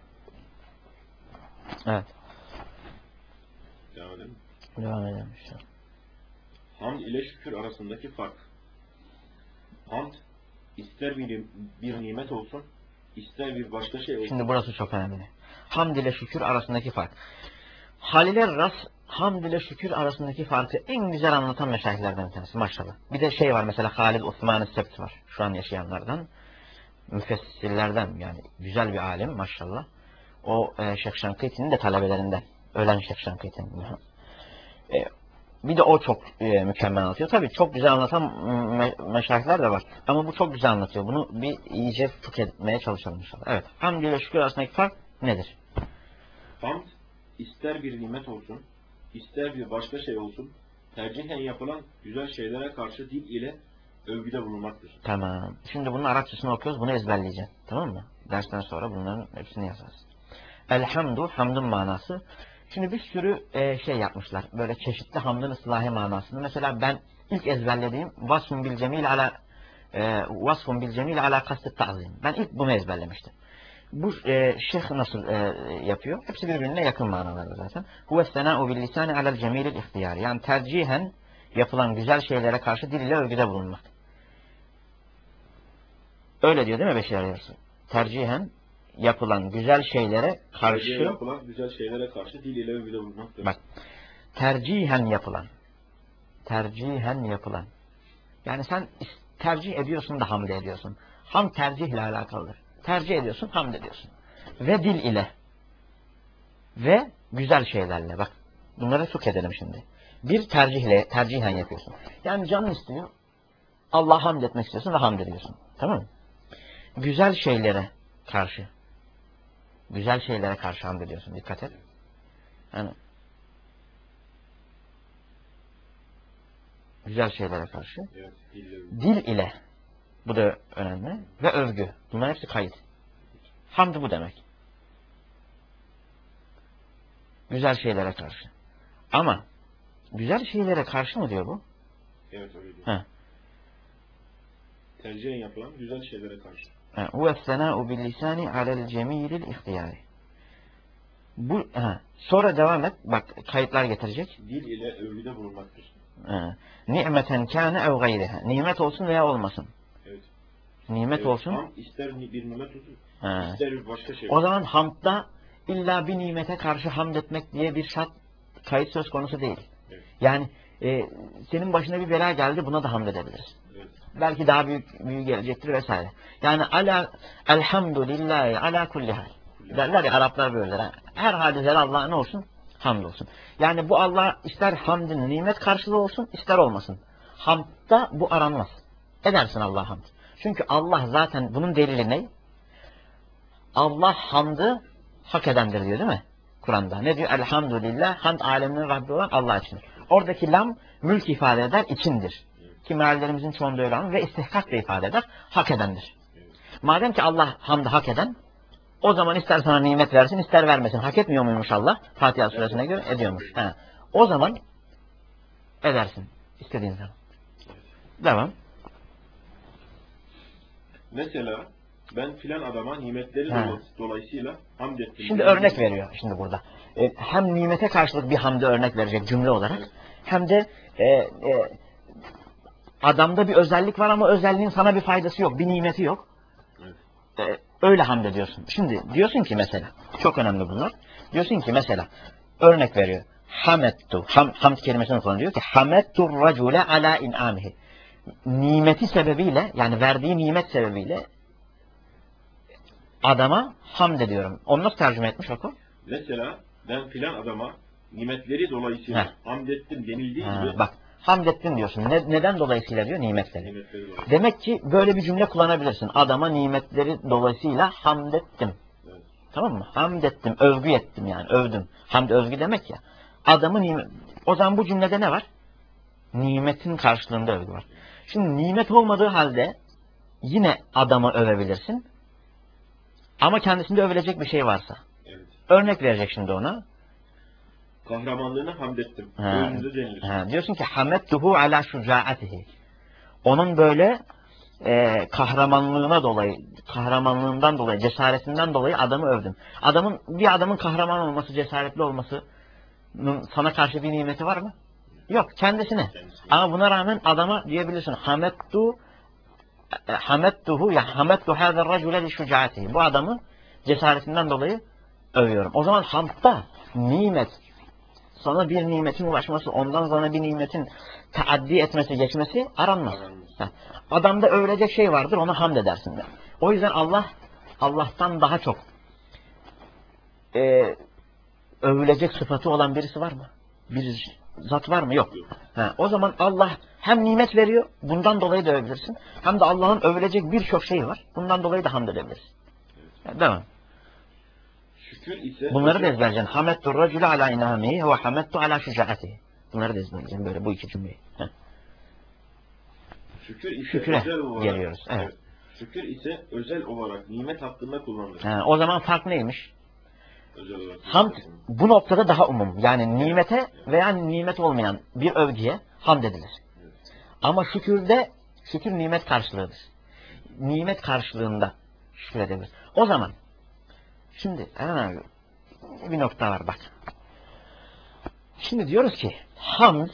Evet. Devam edelim. Devam edelim. Hamd ile şükür arasındaki fark. Hamd ister bir nimet olsun, ister bir başka şey olsun. Şimdi burası çok önemli. Hamd ile şükür arasındaki fark. Halil-i Ras, hamd ile şükür arasındaki farkı en güzel anlatan meşayihlerden bir tanesi maşallah. Bir de şey var mesela Halid Osman-ı Sebt var. Şu an yaşayanlardan. Müfessirlerden yani güzel bir alim maşallah. O Şeyh Şankiti'nin de talebelerinden. Ölen Şeyh Şankiti'nin. Bir de o çok mükemmel anlatıyor. Tabii çok güzel anlatan meşayihler de var. Ama bu çok güzel anlatıyor. Bunu bir iyice fıkh etmeye çalışalım inşallah. Evet. Hamd ile şükür arasındaki fark nedir? Hamd ister bir nimet olsun, ister bir başka şey olsun, tercihen yapılan güzel şeylere karşı dil ile övgüde bulunmaktır. Tamam. Şimdi bunun Arapçasını okuyoruz. Bunu ezberleyeceğim. Tamam mı? Dersten sonra bunların hepsini yazarsın. Elhamdu, hamdun manası. Şimdi bir sürü şey yapmışlar. Böyle çeşitli hamdın ıslahi manasını. Mesela ben ilk ezberlediğim vasfun bil cemil ala kastıt ta'zim. Ben ilk bunu ezberlemiştim. Bu şeyh nasıl yapıyor? Hepsi birbirine yakın manalarda zaten. Huve sena'u bil lisani alel cemilil ihtiyari. Yani tercihen yapılan güzel şeylere karşı dil ile övgüde bulunmak. Öyle diyor değil mi Beşir Arayarsı? Tercihen yapılan güzel şeylere karşı... yapılan güzel şeylere karşı dil ile övgüde bulunmak. Bak, tercihen yapılan. Tercihen yapılan. Yani sen tercih ediyorsun da hamd ediyorsun. Hamd tercihle alakalıdır. Tercih ediyorsun, hamd ediyorsun. Ve dil ile. Ve güzel şeylerle. Bak, bunları çok edelim şimdi. Bir tercihle, tercihen yapıyorsun. Yani canın istiyor. Allah'a hamd etmek istiyorsun ve hamd ediyorsun. Tamam mı? Güzel şeylere karşı. Güzel şeylere karşı hamd ediyorsun. Dikkat et. Yani güzel şeylere karşı. Evet, dil ile. Bu da önemli. Ve övgü. Bunların hepsi kayıt. Hamd bu demek. Güzel şeylere karşı. Ama güzel şeylere karşı mı diyor bu? Evet öyle diyor. Heh. Tercihen yapılan güzel şeylere karşı. Huve sena'u bil lisani alel cemilil ihtiyari. Bu, sonra devam et. Bak kayıtlar getirecek. Dil ile övgüde bulunmaktır. Ni'meten kâne ev gayriha. Nimet olsun veya olmasın. Evet. Nimet Evet, olsun. Hamd ister bir nimet olsun, ister bir başka şey. O zaman hamdda illa bir nimete karşı hamd etmek diye bir şart, kayıt söz konusu değil. Evet. Yani senin başına bir bela geldi, buna da hamd edebilirsin. Evet. Belki daha büyük gelecektir vesaire. Yani elhamdülillahi ala kulli hal. Derler ya Araplar böyle. Her halde Allah ne olsun? Hamd olsun. Yani bu Allah ister hamdın nimet karşılığı olsun, ister olmasın. Hamdda bu aranmaz. Edersin Allah'a hamd. Çünkü Allah zaten bunun delili ne? Allah hamdı hak edendir diyor değil mi? Kur'an'da. Ne diyor? Elhamdülillah, hamd aleminin Rabbi olan Allah için. Oradaki lam mülk ifade eder, içindir. Ki meallerimizin çoğunda öyle ama ve istihkak da ifade eder, hak edendir. Madem ki Allah hamdı hak eden, o zaman ister sana nimet versin, ister vermesin. Hak etmiyor muymuş Allah? Fatiha suresine göre ediyormuş. O zaman edersin. İstediğin zaman. Devam. Mesela ben filan adama nimetleri dolayısıyla hamd ettim. Şimdi örnek veriyor şimdi burada. Hem nimete karşılık bir hamde örnek verecek cümle olarak, hem de adamda bir özellik var ama özelliğin sana bir faydası yok, bir nimeti yok. Öyle hamd ediyorsun. Şimdi diyorsun ki mesela, çok önemli bunlar. Diyorsun ki mesela, örnek veriyor. Hamedtu, hamd kelimesini kullanıyor ki hamedtu racule ala in'amihi. Nimeti sebebiyle, yani verdiği nimet sebebiyle adama hamd ediyorum. Onu nasıl tercüme etmiş oku? Mesela ben filan adama nimetleri dolayısıyla hamd ettim denildiği gibi. Bak, hamd ettin diyorsun. Neden dolayısıyla diyor? Nimetleri. Demek ki böyle bir cümle kullanabilirsin. Adama nimetleri dolayısıyla hamd ettim. Evet. Tamam mı? Hamd ettim, övgü ettim yani. Övdüm. Hamd övgü demek ya. Adamı nimet... O zaman bu cümlede ne var? Nimetin karşılığında övgü var. Şimdi nimet olmadığı halde yine adamı övebilirsin. Ama kendisinde övülecek bir şey varsa. Evet. Örnek verecek şimdi ona. Kahramanlığına hamd ettim. Önünde denilir. Diyorsun ki hamedtuhu ala şucaatihi. Onun böyle kahramanlığından dolayı, cesaretinden dolayı adamı övdüm. Bir adamın kahraman olması, cesaretli olması sana karşı bir nimeti var mı? Yok, kendisine. Ama buna rağmen adama diyebilirsin hamedtuhu ya hamedtu hâzer racule li şucaatihi. Bu adamı cesaretinden dolayı övüyorum. O zaman hamdda nimet, sana bir nimetin ulaşması, ondan sana bir nimetin taaddi etmesi, geçmesi aranmaz. Adamda övülecek şey vardır, ona hamd edersin de. O yüzden Allah'tan daha çok övülecek sıfatı olan birisi var mı? Bir zat var mı? Yok. O zaman Allah hem nimet veriyor, bundan dolayı da övebilirsin. Hem de Allah'ın övülecek birçok şeyi var. Bundan dolayı da hamd edebilirsin. Devam. Şükür ise... Bunları da ezberleyeceksin. Hamedtu racule ala inamihi ve hamedtu ala şucaatihi. Bunları da ezberleyeceksin böyle bu iki cümleyi. Şükre geliyoruz. Evet. Şükür ise özel olarak nimet hakkında kullanılır. O zaman fark neymiş? Hamd bu noktada daha umum. Yani nimete veya nimet olmayan bir övgüye hamd edilir. Ama şükür nimet karşılığıdır. Nimet karşılığında şükür edilir. O zaman Şimdi Eren abi bir nokta var bak. Şimdi diyoruz ki hamd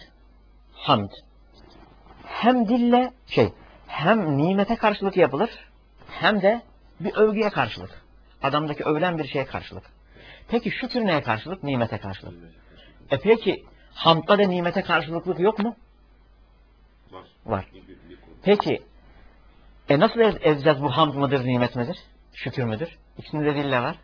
hem dille hem nimete karşılık yapılır hem de bir övgüye karşılık. Adamdaki övülen bir şeye karşılık. Peki şükür neye karşılık? Nimete karşılık. Peki hamdda da nimete karşılıklık yok mu? Var. Peki nasıl edeceğiz bu hamd mıdır, nimet midir? Şükür müdür? İkisinde de dille var.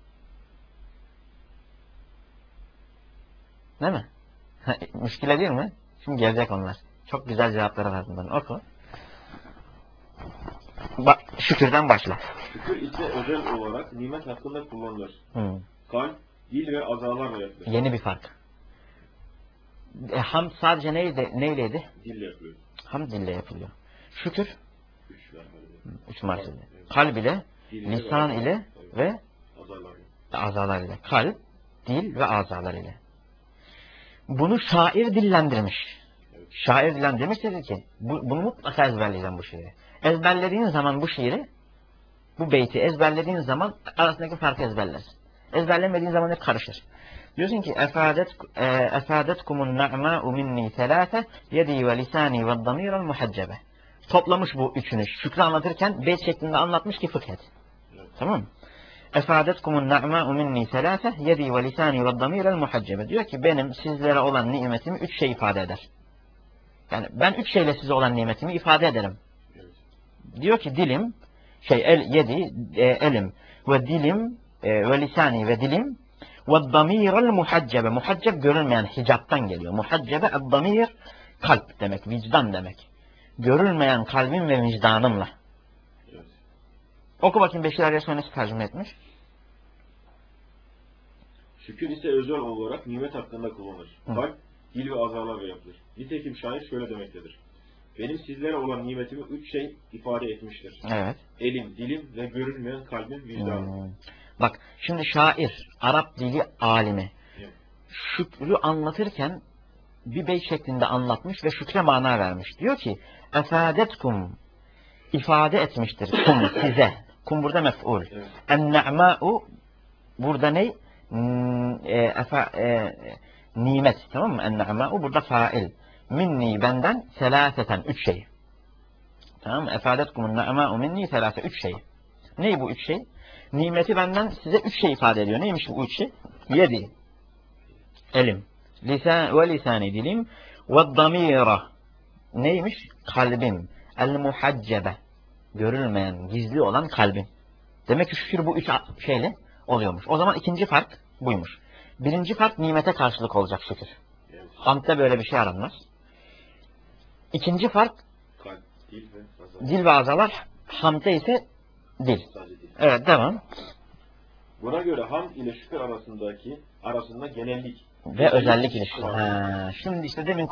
Değil mi? Müşkile değil mi? Şimdi gelecek onlar. Çok güzel cevapları var bunların. Oku. Şükürden başla. Şükür ise özel olarak nimet hakkında kullanılır. Kalp, dil ve azalarla yapılır. Yeni bir fark. Hamd sadece neyleydi? Dille yapılıyor. Hamd dille yapılıyor. Şükür? Üç marifet. Evet. Kalb ile, Dil lisan ile ve azalar ile. Kalp, dil ve azalar ile. Bunu şair dillendirmiş. Evet. Şair dillendirmiş dedi ki bunu mutlaka ezberleyeceğim bu şiiri. Ezberlediğin zaman bu şiiri, bu beyti ezberlediğin zaman arasındaki farkı ezberlersin. Ezberlemediğin zaman hep karışır. Diyorsun ki efadetkumun na'ma'u minni thelâfe yedi ve lisani ve damirel muhaccebe. Toplamış bu üçünü. Şükrü anlatırken beyt şeklinde anlatmış ki fıkh et. Evet. Tamam mı? Efadetkumun na'ma'u minni thelâfe yedi ve lisani ve damirel muhaccebe. Diyor ki benim sizlere olan nimetimi üç şey ifade eder. Yani ben üç şeyle size olan nimetimi ifade ederim. Evet. Diyor ki dilim, elim ve dilim ve lisani ve dilim ve damirel muhaccebe. Muhacceb görülmeyen, hicaptan geliyor. Muhaccebe damir kalp demek, vicdan demek. Görülmeyen kalbim ve vicdanımla. Evet. Oku bakayım Beşir Arya nasıl tercüme etmiş. Şükür ise özel olarak nimet hakkında kullanılır. Kalp, dil ve azalarla yapılır. Nitekim şair şöyle demektedir. Benim sizlere olan nimetimi üç şey ifade etmiştir. Evet. Elim, dilim ve görünmeyen kalbim, vicdanım. Bak şimdi şair, Arap dili alimi. Evet. Şükrü anlatırken bir beyt şeklinde anlatmış ve şükre mana vermiş. Diyor ki efadetkum ifade etmiştir kum size. Kum burada mef'ul. Evet. En-ne'mâ'u burada ne? Nimet. Tamam mı? En-ne'mâ'u burada fail. Minni benden selâseten. Üç şey. Tamam mı? Efadetkumun ne'mâ'u minni selâse. Üç şey. Ne bu üç şey? Nimeti benden size üç şey ifade ediyor. Neymiş bu üç şey? Yedi. Elim. Lisani dilim. Ve damira. Neymiş? Kalbim. El-muhaccebe. Görülmeyen, gizli olan kalbim. Demek ki şükür bu üç şeyle oluyormuş. O zaman ikinci fark buymuş. Birinci fark nimete karşılık olacak şükür. Evet. Hamd'da böyle bir şey aranmaz. İkinci fark Kalp, dil ve azalar. dil ve azalar. Hamd'da ise dil. Sadece dil. Evet devam. Buna göre hamd ile şükür arasında genellik Ve özellik ilişkisi. Şimdi işte demin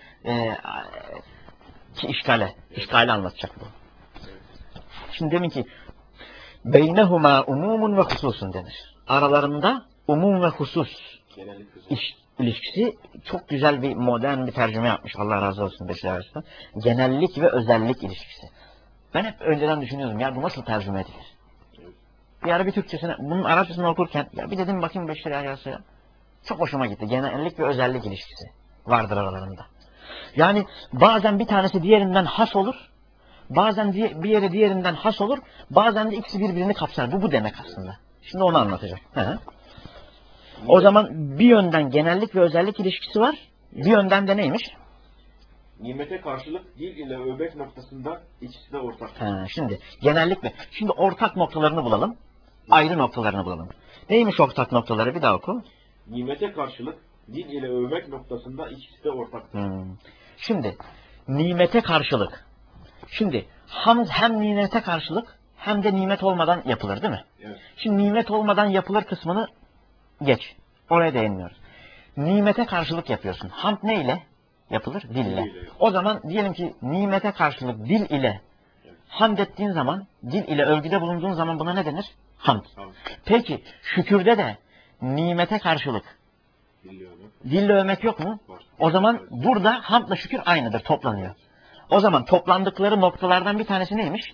ki işgali anlatacak bu. Şimdi demin ki beynehuma umumun ve hususun denir. Aralarında umum ve husus ilişkisi çok güzel bir modern bir tercüme yapmış. Allah razı olsun Beşir Aras'tan. Genellik ve özellik ilişkisi. Ben hep önceden düşünüyordum ya bu nasıl tercüme edilir? Bir ara bir Türkçesine, bunun Arapçasını okurken ya bir dedim bakayım Beşir Aras'a. Çok hoşuma gitti. Genellik ve özellik ilişkisi vardır aralarında. Yani bazen bir tanesi diğerinden has olur. Bazen bir yere diğerinden has olur. Bazen de ikisi birbirini kapsar. Bu demek aslında. Şimdi onu anlatacağım. O zaman bir yönden genellik ve özellik ilişkisi var. Bir yönden de neymiş? Nimete karşılık dil ile övmek noktasında ikisi de ortak. Şimdi genellik ve şimdi ortak noktalarını bulalım. Ayrı noktalarını bulalım. Neymiş ortak noktaları? Bir daha oku. Nimete karşılık dil ile övmek noktasında ikisi de ortaktır. Şimdi nimete karşılık. Şimdi hamd hem nimete karşılık hem de nimet olmadan yapılır değil mi? Evet. Şimdi nimet olmadan yapılır kısmını geç. Oraya değinmiyoruz. Nimete karşılık yapıyorsun. Hamd ne ile yapılır? Dil ile. O zaman diyelim ki nimete karşılık dil ile hamd ettiğin zaman, dil ile övgüde bulunduğun zaman buna ne denir? Hamd. Peki şükürde de nimete karşılık dille övmek yok mu? O zaman burada hamdla şükür aynıdır, toplanıyor. O zaman toplandıkları noktalardan bir tanesi neymiş?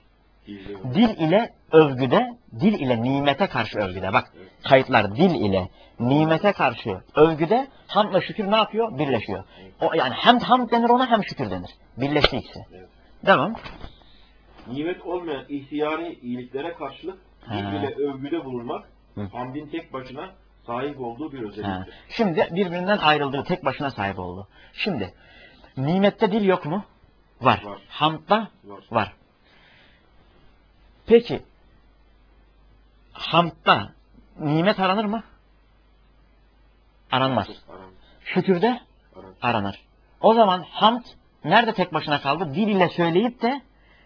İyice. Dil ile övgüde, dil ile nimete karşı övgüde. Bak Evet. kayıtlar dil ile nimete karşı övgüde hamdla şükür ne yapıyor? Birleşiyor. Evet. O yani hem denir ona hem şükür denir. Birleşti ikisi. Evet. Devam. Nimet olmayan ihtiyari iyiliklere karşılık dil Ha. ile övgüde bulunmak Hı. hamdin tek başına sahip olduğu bir Ha. özelliktir. Şimdi birbirinden ayrıldığı tek başına sahip oldu. Şimdi nimette dil yok mu? Var. Var. Hamdda Var. var. Peki hamdda nimet aranır mı? Aranmaz. Aram. Şükürde Aram. aranır. O zaman hamd nerede tek başına kaldı? Dil ile söyleyip de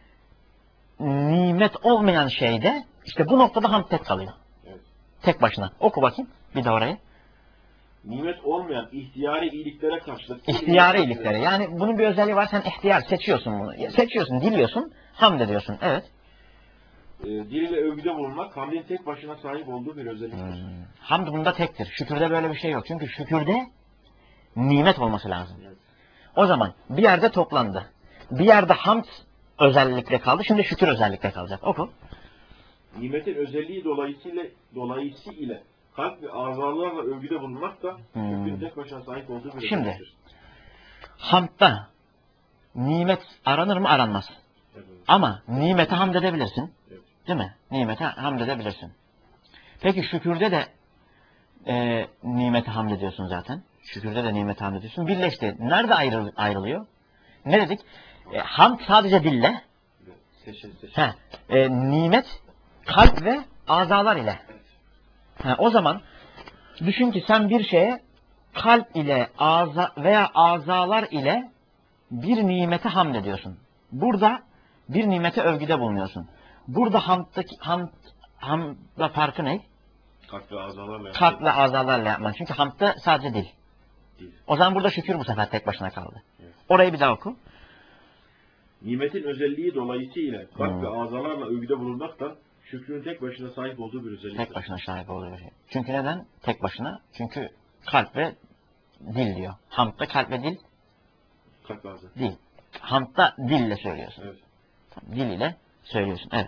nimet olmayan şeyde işte bu noktada hamd tek kalıyor. Evet. Tek başına. Oku bakayım bir de orayı. Nimet olmayan ihtiyari iyiliklere karşılık İhtiyari iyilikleri. Yani bunun bir özelliği var. Sen ihtiyar seçiyorsun bunu. Seçiyorsun, diliyorsun, hamd ediyorsun. Evet. dil ile övgüde bulunmak hamdin tek başına sahip olduğu bir özelliktir. Hamd bunda tektir. Şükürde böyle bir şey yok. Çünkü şükürde nimet olması lazım. Evet. O zaman bir yerde toplandı. Bir yerde hamd özellikle kaldı. Şimdi şükür özellikle kalacak. Oku. Nimetin özelliği dolayısıyla kalp ve azalarla övgüde bulunmak da şükrün tek başına sahip olduğu bir Şimdi. özelliktir. Hamdda nimet aranır mı? Aranmaz. Evet. Ama nimete hamd edebilirsin. Evet. Değil mi? Nimete hamd edebilirsin. Peki şükürde de nimete hamd ediyorsun zaten. Şükürde de nimete hamd ediyorsun. Birleşti. Nerede ayrılıyor? Ne dedik? Hamd sadece dille. Seçin. Nimet kalp ve azalar ile. O zaman düşün ki sen bir şeye kalp ile veya azalar ile bir nimete hamd ediyorsun. Burada bir nimete övgüde bulunuyorsun. Burada hamdla farkı ne? Kalp ve azalarla. Kalp ve azalarla yapman. Çünkü hamdda sadece dil. Dil. O zaman burada şükür bu sefer tek başına kaldı. Evet. Orayı bir daha oku. Nimetin özelliği dolayısıyla kalp ve azalarla övgüde bulunmak da şükrün tek başına sahip olduğu bir özelliktir. Tek başına sahip oluyor. Çünkü neden? Tek başına. Çünkü kalp ve dil diyor. Hamdda kalp ve dil Kalp ve azar. değil. Hamdda dille söylüyorsun. Evet. Dil ile söylüyorsun. Evet.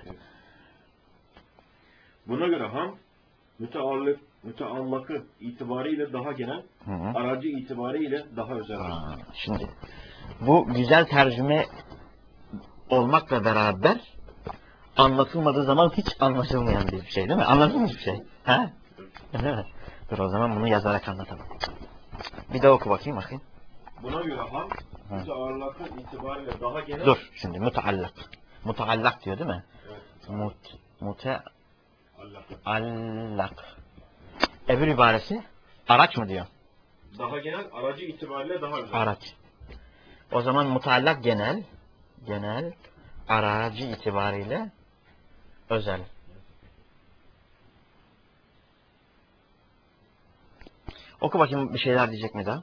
Buna göre hamd müteallakı itibariyle daha genel, Hı. aracı itibariyle daha özel. Şimdi bu güzel tercüme olmakla beraber anlatılmadığı zaman hiç anlaşılmayan bir şey değil mi? Anladın mı bir şey? Ha? Evet. Dur o zaman bunu yazarak anlatalım. Bir daha oku bakayım. Buna göre hamd müteallakı itibariyle daha genel. Dur şimdi müteallak. Müteallak diyor değil mi? Evet. Müteallak. Öbür ibaresi araç mı diyor? Daha genel, aracı itibariyle daha özel. Araç. O zaman müteallak genel, aracı itibariyle özel. Oku bakayım bir şeyler diyecek mi daha?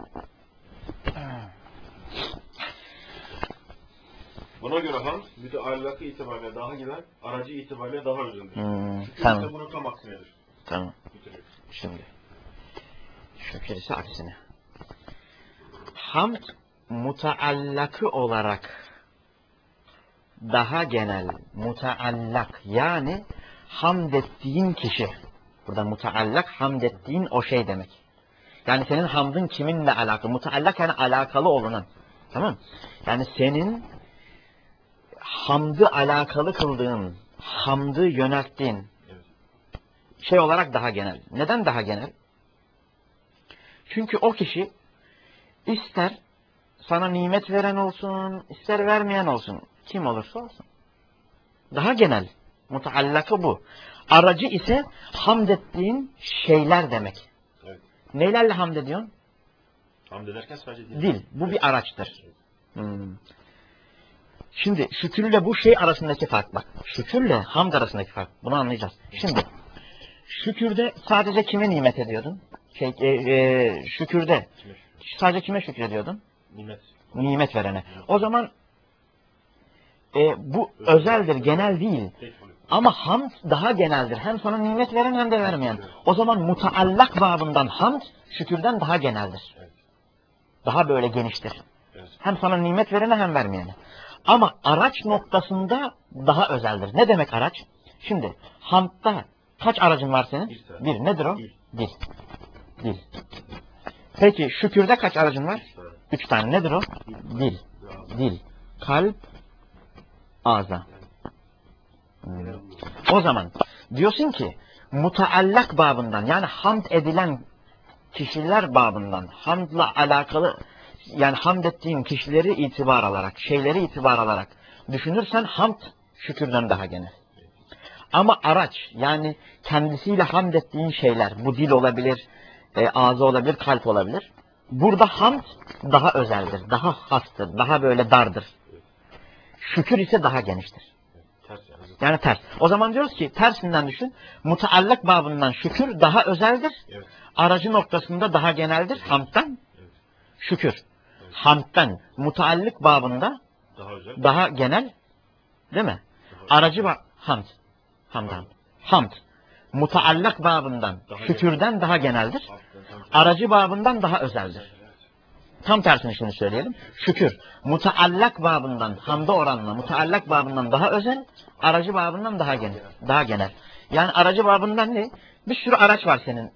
Buna göre hamd müteallakı itibariyle daha genel, aracı itibariyle daha özeldir. Şükür Tamam. ise bunun tam aksinedir. Tamam. Bitiriyor. Şimdi. Şükür ise aksine. Hamd muteallakı olarak daha genel, muteallak yani hamd ettiğin kişi. Burada muteallak hamd ettiğin o şey demek. Yani senin hamdın kiminle alakalı? Muteallak yani alakalı olunan. Tamam? Yani senin hamdı alakalı kıldığın, hamdı yönelttiğin şey olarak daha genel. Neden daha genel? Çünkü o kişi ister sana nimet veren olsun, ister vermeyen olsun. Kim olursa olsun. Daha genel. Muteallakı bu. Aracı ise hamd ettiğin şeyler demek. Evet. Nelerle hamd ediyorsun? Hamd ederken sadece Dil. Bu bir araçtır. Şimdi şükürle bu şey arasındaki fark bak. Şükürle hamd arasındaki fark. Bunu anlayacağız. Şimdi şükürde sadece kime nimet ediyordun? Şükürde sadece kime şükrediyordun? Nimet. Nimet verene. O zaman bu özeldir, genel değil. Ama hamd daha geneldir. Hem sana nimet veren hem de vermeyen. O zaman muteallak babından hamd şükürden daha geneldir. Daha böyle geniştir. Hem sana nimet verene hem vermeyene. Ama araç noktasında daha özeldir. Ne demek araç? Şimdi hamdta kaç aracın var senin? Bir tane. Bir. Nedir o? Dil. Dil. Dil. Peki şükürde kaç aracın var? Üç tane. 3 tane. Nedir o? Dil. Dil. Kalp. Ağza. O zaman diyorsun ki mutaallak babından, yani hamd edilen kişiler babından, hamdla alakalı, yani hamd ettiğin kişileri itibar alarak, şeyleri itibar alarak düşünürsen hamd şükürden daha genel. Ama araç, yani kendisiyle hamd ettiğin şeyler, bu dil olabilir, ağzı olabilir, kalp olabilir. Burada hamd daha özeldir, daha hastır, daha böyle dardır. Şükür ise daha geniştir. Ters yani. Yani ters. O zaman diyoruz ki tersinden düşün. Mutaallak babından şükür daha özeldir. Evet. Aracı noktasında daha geneldir hamdten. Evet. Şükür. Hamdten mutaallık babında Daha özel. daha genel, değil mi? Aracı hamd. Hamdan. Hamd. Mutaallak babından Daha şükürden daha geneldir. Hafiften tam Aracı babından daha özeldir. Tam tersini şimdi söyleyelim. Şükür mutaallak babından, hamda oranla mutaallak babından daha özel, aracı babından daha genel. Daha genel. Yani aracı babından ne? Bir sürü araç var senin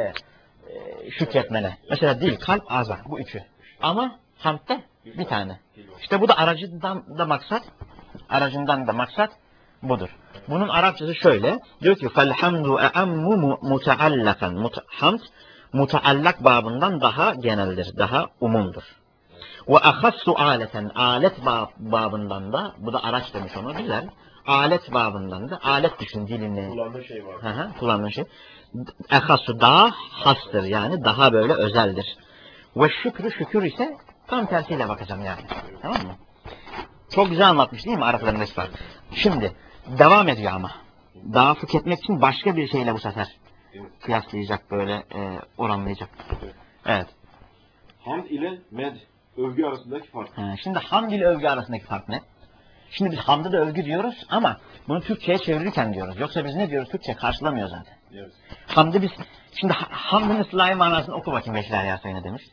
şükretmene. Mesela dil, kalp, ağza. Bu üçü. Ama hamdde bir tane. İşte bu da aracından da maksat. Aracından da maksat budur. Bunun Arapçası şöyle. Diyor ki felhamdu e'ammu mutaallakan. Hamd mutaallak babından daha geneldir, daha umumdur. Ve ahassu aleten, alet babından da, bu da araç demiş ona, güzel. Alet babından da, alet düşün dilini. kullandığı şey var. Kullandığın şey. Ahassu daha hastır, yani daha böyle özeldir. Ve şükür ise tam tersiyle bakacağım yani. Tamam mı? Çok güzel anlatmış değil mi Araplarındaki fark? Şimdi devam ediyor ama. Daha fıkh etmek için başka bir şeyle bu sefer kıyaslayacak, böyle oranlayacak. Evet. Hamd ile med, övgü arasındaki fark. Şimdi hamd ile övgü arasındaki fark ne? Şimdi biz hamda da övgü diyoruz ama bunu Türkçe'ye çevirirken diyoruz. Yoksa biz ne diyoruz? Türkçe karşılamıyor zaten. Evet. Hamdı biz, şimdi hamdın ıslahi manasını oku bakayım Beşler Yasoy ne demiş?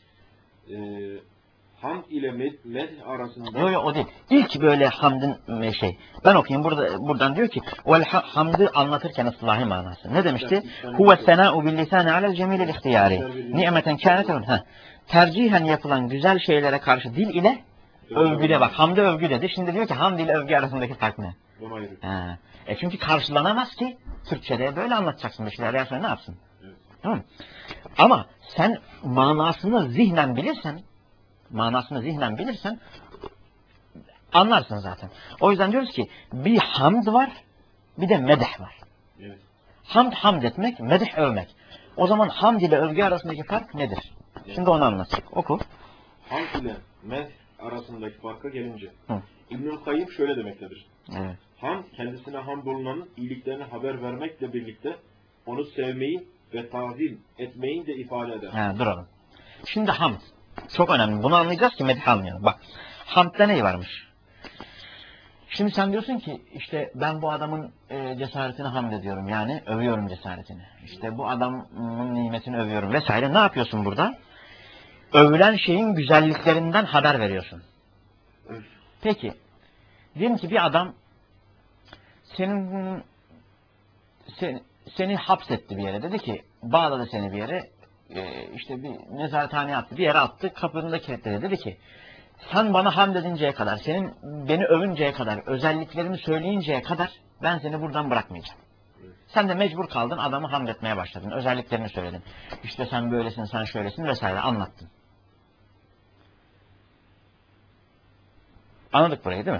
Hamd ile med arasında. Yok o değil. İlk böyle hamdın ben okuyayım buradan diyor ki hamdı anlatırken ıslahi manası. Ne demişti? Huve sena'u bil lisani alel cemilil ihtiyari. Ni'meten kânet. Tercihen yapılan güzel şeylere karşı dil ile övgüde, bak hamdı övgü dedi. Şimdi diyor ki hamd ile övgü arasındaki fark ne? Çünkü karşılanamaz ki Türkçe'de böyle anlatacaksın bir şeyler. Ya sonra ne yapsın? Evet. Tamam. Ama sen manasını zihnen bilirsen anlarsın zaten. O yüzden diyoruz ki bir hamd var, bir de medeh var. Evet. Hamd etmek, medeh övmek. O zaman hamd ile övgü arasındaki fark nedir? Şimdi onu anlatacak. Oku. Hamd ile med arasındaki farka gelince. İbnül Kayyım şöyle demektedir. Evet. Hamd kendisine hamdolunanın iyiliklerini haber vermekle birlikte onu sevmeyi ve tazim etmeyi de ifade eder. Duralım. Şimdi hamd çok önemli. Bunu anlayacağız ki medih anlayalım. Bak, hamdde ne varmış? Şimdi sen diyorsun ki işte ben bu adamın cesaretini hamd ediyorum. Yani övüyorum cesaretini. İşte bu adamın nimetini övüyorum vesaire. Ne yapıyorsun burada? Övülen şeyin güzelliklerinden haber veriyorsun. Peki, diyelim ki bir adam seni hapsetti bir yere. Dedi ki bağladı seni bir yere. İşte bir nezarethaneye attı. Bir yere attı. Kapını da kilitledi. Dedi ki sen bana hamd edinceye kadar, beni övünceye kadar, özelliklerimi söyleyinceye kadar ben seni buradan bırakmayacağım. Sen de mecbur kaldın, adamı hamd etmeye başladın. Özelliklerini söyledin. İşte sen böylesin, sen şöylesin vesaire anlattın. Anladık burayı değil mi?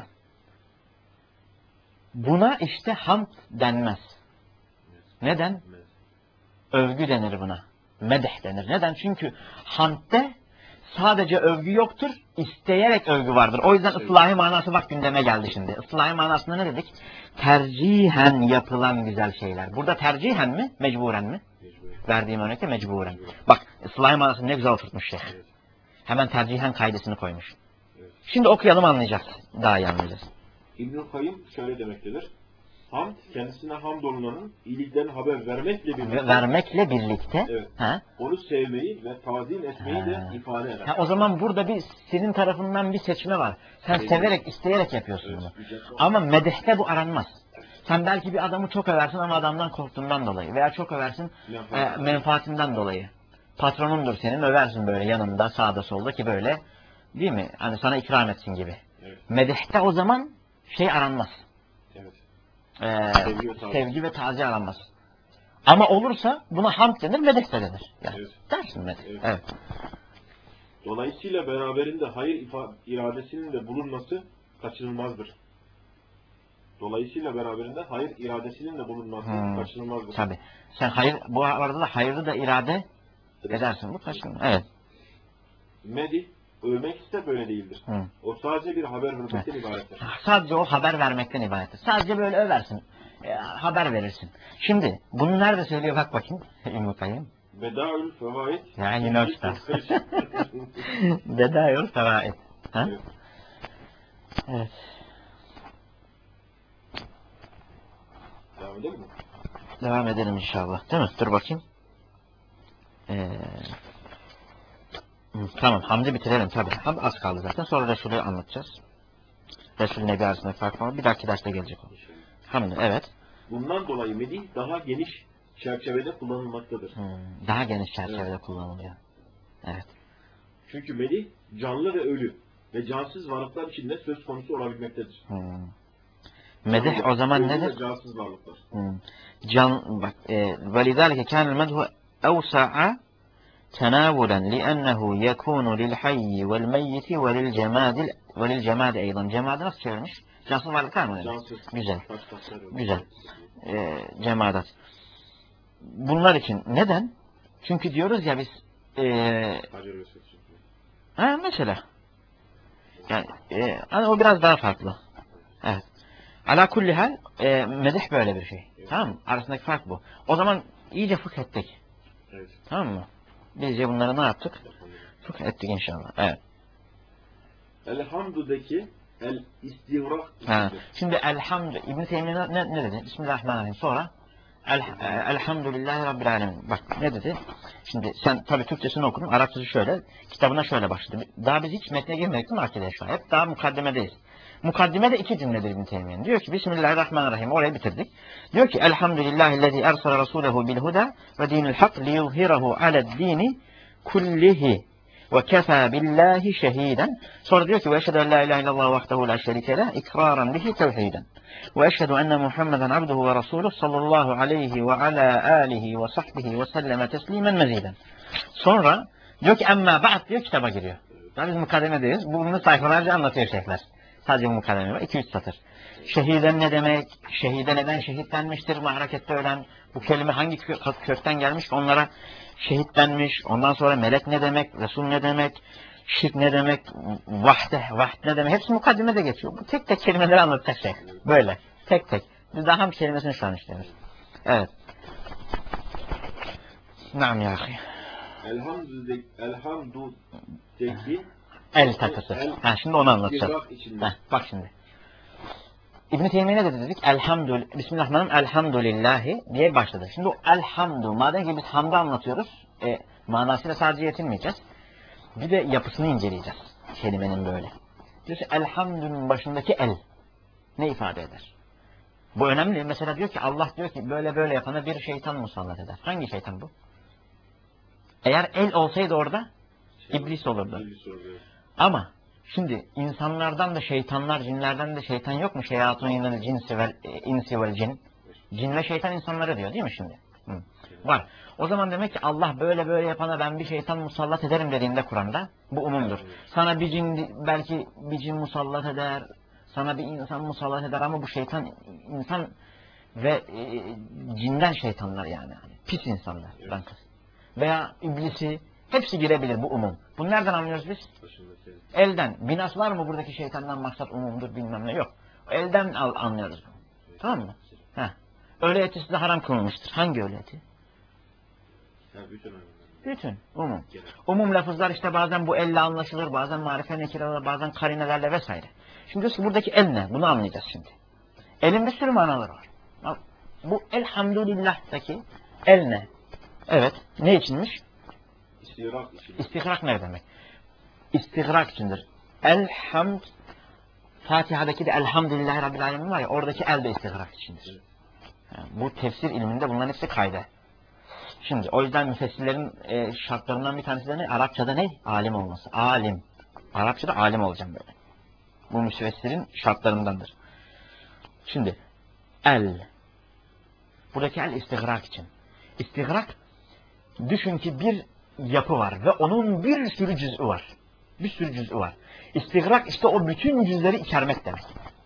Buna işte hamd denmez. Neden? Övgü denir buna. Medeh denir. Neden? Çünkü hamdde sadece övgü yoktur, isteyerek övgü vardır. O yüzden ıslahi manası bak gündeme geldi şimdi. Islahi manasında ne dedik? Tercihen yapılan güzel şeyler. Burada tercihen mi, mecburen mi? Mecburen. Verdiğim örnekte mecburen. Bak, ıslahi manasını ne güzel oturtmuş şeyh. Evet. Hemen tercihen kaidesini koymuş. Evet. Şimdi okuyalım, anlayacağız. Daha iyi anlayacağız. İbnül Kayyım şöyle demektedir. Hamd, kendisine hamd olunanın iyilikten haber vermekle birlikte, Vermekle birlikte. evet, Ha? onu sevmeyi ve tazim etmeyi de ifade eder. Ha, o zaman burada bir senin tarafından bir seçme var. Sen Evet. severek, isteyerek yapıyorsun Evet, bunu. güzel. Ama medehte bu aranmaz. Sen belki bir adamı çok översin ama adamdan korktuğundan dolayı. Veya çok översin menfaatinden dolayı. Patronundur senin, översin böyle yanında, sağda solda ki böyle. Değil mi? Hani sana ikram etsin gibi. Evet. Medehte o zaman şey aranmaz. Evet. Sevgi ve taze aranmaz. Ama olursa buna hamd denir, medeh de denir. Yani Evet. dersin medeh. Evet. Evet. Dolayısıyla beraberinde hayır iradesinin de bulunması kaçınılmazdır. Dolayısıyla beraberinde hayır iradesinin de bulunması kaçınılmazdır. Tabii. Sen hayır, bu arada da hayırlı da irade edersin. Bu kaçınılmaz. Evet. Medih, övmek ise böyle değildir. O sadece bir haber vermekten ibarettir. Sadece o haber vermekten ibarettir. Sadece böyle översin. Haber verirsin. Şimdi bunu nerede söylüyor bak bakayım. İbn-i Kayyım. Bedaül fevaid. Yani nokta. Bedaül fevaid. Ha? Evet. Evet. Devam edelim mi? Devam edelim inşallah. Değil mi? Dur bakayım. Tamam. Hamdi bitirelim tabii. Az kaldı zaten. Sonra Resulü anlatacağız. Resulü Nebi arasında fark var. Bir dahaki derste gelecek o. Hamdi. Evet. Bundan dolayı medih daha geniş çerçevede kullanılmaktadır. Daha geniş çerçevede kullanılıyor. Evet. Çünkü medih canlı ve ölü ve cansız varlıklar içinde söz konusu olabilmektedir. Medih o zaman ölü nedir? ve cansız varlıklar. Can bak وَلِذَٰلِكَ كَانَ الْمَدْهُ أَوْسَعَ تناولا لأنه يكون للحي والميت وللجماد أيضا. Cemadı nasıl çevirmiş? Cansız varlıklar mı demek? Cansız. Güzel. Güzel. Cemadat. Bunlar için. Neden? Çünkü diyoruz ya biz mesela. Yani hani o biraz daha farklı. Evet. Ala kulli hal medih böyle bir şey. Tamam mı? Arasındaki fark bu. O zaman iyice fıkh ettik. Evet. Tamam mı? Bizce bunları ne yaptık? Fıkh ettik inşallah. Evet. Elhamdü'deki el istivrak. Şimdi elhamdü İbn-i Teymiye ne dedi? Bismillahirrahmanirrahim. Sonra elhamdülillahi Rabbil alemin. Bak ne dedi? Şimdi sen tabii Türkçesini okudun. Arapçası şöyle. Kitabına şöyle başladı. Daha biz hiç metne girmedik değil mi akideye şu an? Hep daha mukaddimedeyiz. Mukaddimede iki cümledir İbn-i Teymiye'nin. Diyor ki Bismillahirrahmanirrahim. Orayı bitirdik. Diyor ki Elhamdülillahillezî ersale rasûlehu bil huda ve dinil hak liyuzhirahu ale'd-dini kullihi ve kefâ billahi şehîden. Sonra diyor ki ve eşhedü en la ilahe illallah vahdehu la şerike leh ikraran bihi tevhîden. Ve eşhedü enne Muhammeden abduhu ve rasûluh sallallahu aleyhi ve ala âlihi ve sahbihi ve selleme teslimen mezîden. Sonra diyor ki emmâ ba'd diyor kitaba giriyor. Yani biz mukaddemedeyiz. Bunu sayfalarca anlatıyor şeyhler. Sadece bu mukaddeme var. 2-3 satır. Şehiden ne demek? Şehide neden şehit denmiştir? Maharekette ölen. Bu kelime hangi kökten gelmiş? Onlara şehit denmiş. Ondan sonra melek ne demek? Resul ne demek? Şirk ne demek? Vahd ne demek? Hepsi mukaddimede geçiyor. Bu tek tek kelimeleri anlatacak şey. Böyle. Tek tek. Biz daha ham kelimesini şu an işliyoruz. Evet. Naam ya ahi. Elhamdü'deki El takısı. Şimdi onu anlatacağız. Bak şimdi. İbn-i Teymiye ne dedi dedik? Bismillahirrahmanirrahim. Elhamdülillahi diye başladı. Şimdi o elhamdü. Madem ki biz hamdı anlatıyoruz. Manasıyla sadece yetinmeyeceğiz. Bir de yapısını inceleyeceğiz. Kelimenin böyle. Diyorsa elhamdünün başındaki el. Ne ifade eder? Bu önemli. Mesela diyor ki Allah diyor ki böyle yapana bir şeytan musallat eder. Hangi şeytan bu? Eğer el olsaydı orada iblis olurdu. Ama şimdi insanlardan da şeytanlar, cinlerden de şeytan yok mu? Şeyatun inel insi vel cin. Cin ve şeytan insanları diyor değil mi şimdi? Var. O zaman demek ki Allah böyle yapana ben bir şeytan musallat ederim dediğinde Kur'an'da bu umumdur. Sana bir cin, belki bir cin musallat eder, sana bir insan musallat eder ama bu şeytan insan ve cinden şeytanlar yani. Pis insanlar. Veya iblisi hepsi girebilir bu umum. Bunu nereden anlıyoruz biz? Elden. Binas var mı buradaki şeytandan maksat umumdur bilmem ne yok. Elden anlıyoruz bunu. Tamam mı? Ölü eti size haram kılınmıştır. Hangi ölü eti? Bütün. Umum. Umum lafızlar işte bazen bu elle anlaşılır, bazen marife nekiralar, bazen karinelerle vesaire. Şimdi diyoruz ki buradaki el ne? Bunu anlayacağız şimdi. Elin bir sürü manaları var. Bu elhamdülillah'taki el ne? Evet. Ne içinmiş? İstirak için. İstigrak ne demek? İstigrak içindir. Elhamd, Fatiha'daki de elhamdülillahi rabbil alemin var ya, oradaki el de istigrak içindir. Yani bu tefsir ilminde bunların hepsi kayda. Şimdi o yüzden müfessirlerin şartlarından bir tanesi de ne? Arapçada ne? Alim olması. Alim. Arapçada alim olacağım böyle. Bu müfessirin şartlarındandır. Şimdi el. Buradaki el istigrak için. İstigrak, düşün ki bir yapı var ve onun bir sürü cüz'ü var. Bir sürü cüz'ü var. İstigrak işte o bütün cüzleri içermek demek.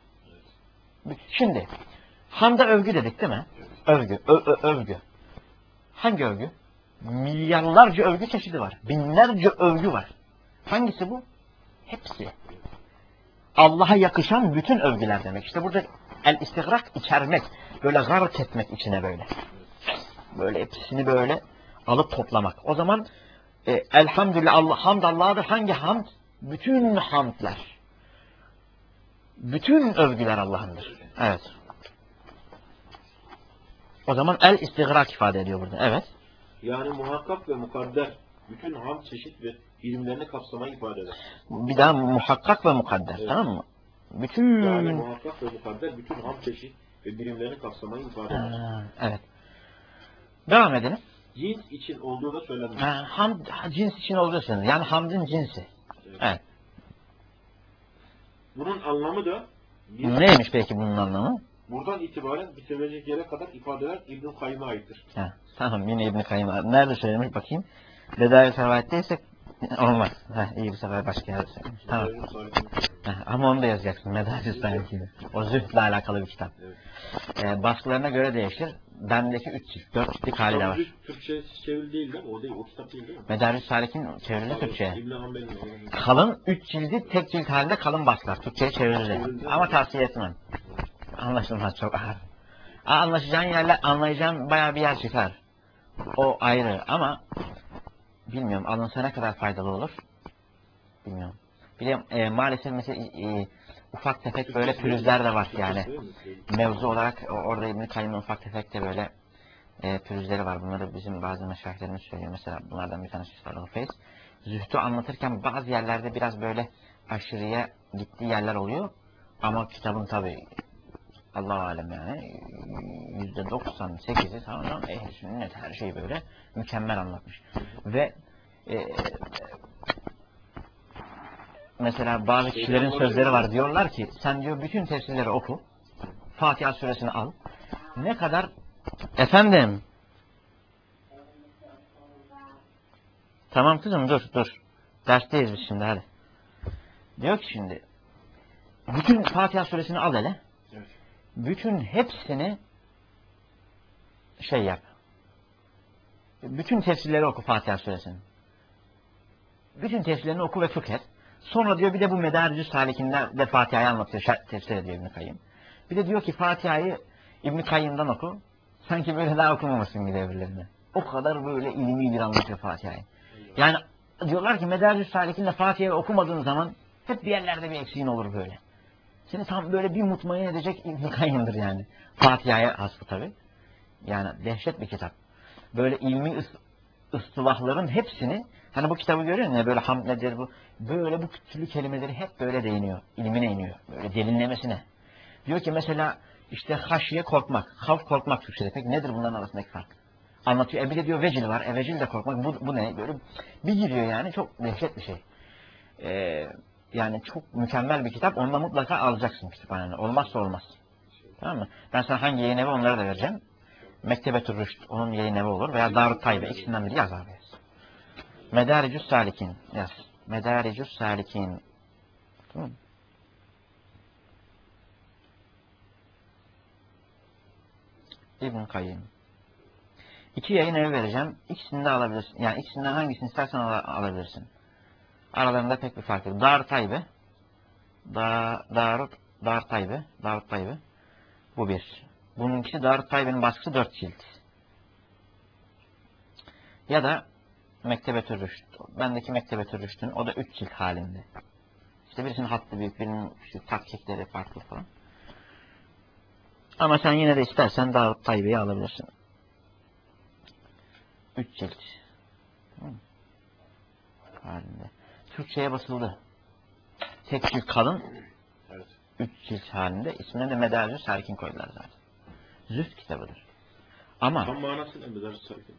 Şimdi hamda övgü dedik değil mi? Övgü. Övgü. Hangi övgü? Milyarlarca övgü çeşidi var. Binlerce övgü var. Hangisi bu? Hepsi. Allah'a yakışan bütün övgüler demek. İşte burada el-istigrak içermek. Böyle gark etmek içine böyle. Böyle hepsini böyle alıp toplamak. O zaman elhamdülillah, hamd Allah'adır. Hangi hamd? Bütün hamdler. Bütün övgüler Allah'ındır. Evet. O zaman el-istigrak ifade ediyor burada. Evet. Yani muhakkak ve mukadder bütün hamd çeşit ve birimlerini kapsamayı ifade eder. Bir daha muhakkak ve mukadder. Evet. Tamam mı? Bütün... Yani muhakkak ve mukadder bütün hamd çeşit ve birimlerini kapsamayı ifade eder. Evet. Devam edelim. Cins için olduğu da söylenmiş. Hamd cins için olduğu söylenir. Yani hamdın cinsi. Evet. Bunun anlamı da neymiş peki bunun anlamı? Buradan itibaren bitirilecek yere kadar ifadeler İbn-i Kayyım'a aittir. Tamam, yine İbn-i Kayyım. Nerede söylemiş bakayım? Bedai Servayet'teyse olmaz. İyi, bu sefer başka yerde söylemiş. Tamam. Ama onu da yazacaksın. Medai Servayet'ini. O zühdle alakalı bir kitap. Evet. Baskılarına göre değişir. Bendeki 3 cilt, 4 ciltlik hali de var. Türkçe çeviri değil mi? O değil, o kitap değil mi? Medarüs Salik'in çevrildi Türkçe'ye. İbn-i Hanbel'in. Kalın 3 cildi tek cilt halinde kalın baskılar. Türkçe'ye çevrildi. Ama tavsiye etmem. Anlaşılmaz, çok ağır. Anlaşacağın yerler, anlayacağın bayağı bir yer çıkar. O ayrı ama bilmiyorum, alınsa ne kadar faydalı olur bilmiyorum. Bir maalesef mesela ufak tefek böyle pürüzler de var yani. Mevzu olarak orada İbn-i Kayyım'ın ufak tefek de böyle pürüzleri var. Bunları bizim bazı meşayihlerimiz söylüyor. Mesela bunlardan bir tanesi Üstad Feyiz. Zühdü anlatırken bazı yerlerde biraz böyle aşırıya gittiği yerler oluyor. Ama kitabın tabii Allah-u Alem yani %98'i tamam, ehl-i sünnet her şeyi böyle mükemmel anlatmış. Ve mesela bazı kişilerin sözleri var, diyorlar ki sen diyor bütün tefsirleri oku, Fatiha suresini al, ne kadar efendim tamam kızım dur dersteyiz biz şimdi, hadi. Diyor ki şimdi bütün Fatiha suresini al hele, bütün hepsini şey yap. Bütün tefsirleri oku Fatiha suresinin. Bütün tefsirlerini oku ve fıkh et. Sonra diyor bir de bu Medaricü Salik'inden de Fatiha'yı anlatıyor. Tefsir ediyor İbn-i Kayyım. Bir de diyor ki Fatiha'yı İbn-i Kayyım'dan oku. Sanki böyle daha okumamışsın gibi öbürlerine. O kadar böyle ilmi bir anlatıyor Fatiha'yı. Yani diyorlar ki Medaricü Salik'inle Fatiha'yı okumadığın zaman hep bir yerlerde bir eksiğin olur böyle. Seni tam böyle bir mutmain edecek İbn-i Kayyım'dır yani. Fatiha'ya hastı tabi. Yani dehşet bir kitap. Böyle ilmi ıstılahların hepsini, hani bu kitabı görüyor musun ya, böyle hamd nedir bu, böyle bu türlü kelimeleri hep böyle değiniyor, ilmine iniyor, böyle derinlemesine. Diyor ki mesela işte haşiye korkmak, havf korkmak Türkçe'de, peki nedir bunların arasındaki fark? Anlatıyor. Bir de diyor vecil var, vecil de korkmak, bu ne? Böyle bir giriyor yani, çok dehşet bir şey. Yani çok mükemmel bir kitap, onu da mutlaka alacaksın kütüphanene, olmazsa olmaz. Tamam mı? Ben sana hangi yayın evi onları da vereceğim. Mektebetür Rüşd, onun yayın evi olur veya Darut Taybe, ikisinden biri yaz abi. Medaricü's Salikin yaz. Medaricü's Salikin. Tamam. İbn Kayyım. 2 yayın evi vereceğim. İkisini de alabilirsin. Yani ikisinden hangisini istersen alabilirsin. Aralarında pek bir fark yok. Darut Taybe. Darut Taybe. Bu bir. Bununkisi Darut Taybe'nin baskısı 4 cilt. Ya da Mektebetür Rüşd. Bendeki Mektebetür Rüşd'ün, o da 3 cilt halinde. İşte birisinin hattı büyük, birinin işte takkikleri farklı falan. Ama sen yine de istersen Davut Tayyibi'yi alabilirsin. 3 cilt. Halinde. Türkçe'ye basıldı. Tek cilt kalın. Evet. 3 cilt halinde. İsmine de Medaricü Salikin koydular zaten. Zühd kitabıdır. Ama Tam manası ne Medaricü Salikin?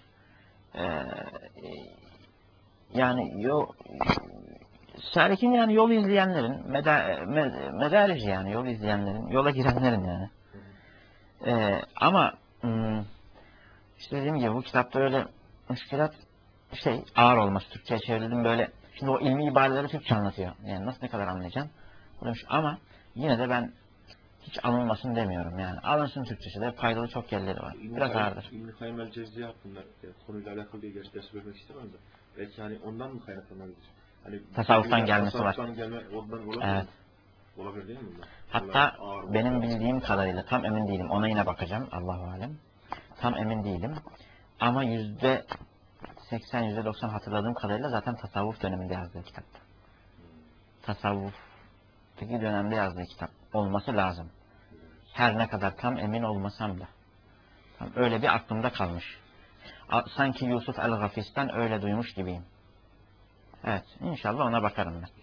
Yani Salik'in yani yol izleyenlerin, medarici yani yol izleyenlerin, yola girenlerin yani. Ama işte dediğim gibi bu kitapta öyle müşkilat ağır olması. Türkçe'ye çevrildim böyle. Şimdi o ilmi ibareleri Türkçe anlatıyor. Yani nasıl ne kadar anlayacağım. Ama yine de ben hiç alınmasın demiyorum yani. Alınsın Türkçesi de faydalı çok yerleri var. Biraz ağırdır. İbn-i Kayyum el-Cevziye hakkında konuyla alakalı diye gerçi ders vermek istemem de. Belki hani ondan mı kaynaklanabilir? Hani Tasavvuftan gelmesi var. Tasavvuftan gelme ondan olabilir Evet. mi? Olabilir değil mi bunlar? Hatta benim bildiğim kadarıyla tam emin değilim. Ona yine bakacağım. Allahu alem. Tam emin değilim. Ama %80, %90 hatırladığım kadarıyla zaten tasavvuf döneminde yazdığı kitapta. Tasavvuftaki dönemde yazdığı kitap olması lazım. Her ne kadar tam emin olmasam da. Öyle bir aklımda kalmış. Sanki Yusuf el-Gafis'ten öyle duymuş gibiyim. Evet, inşallah ona bakarım ben.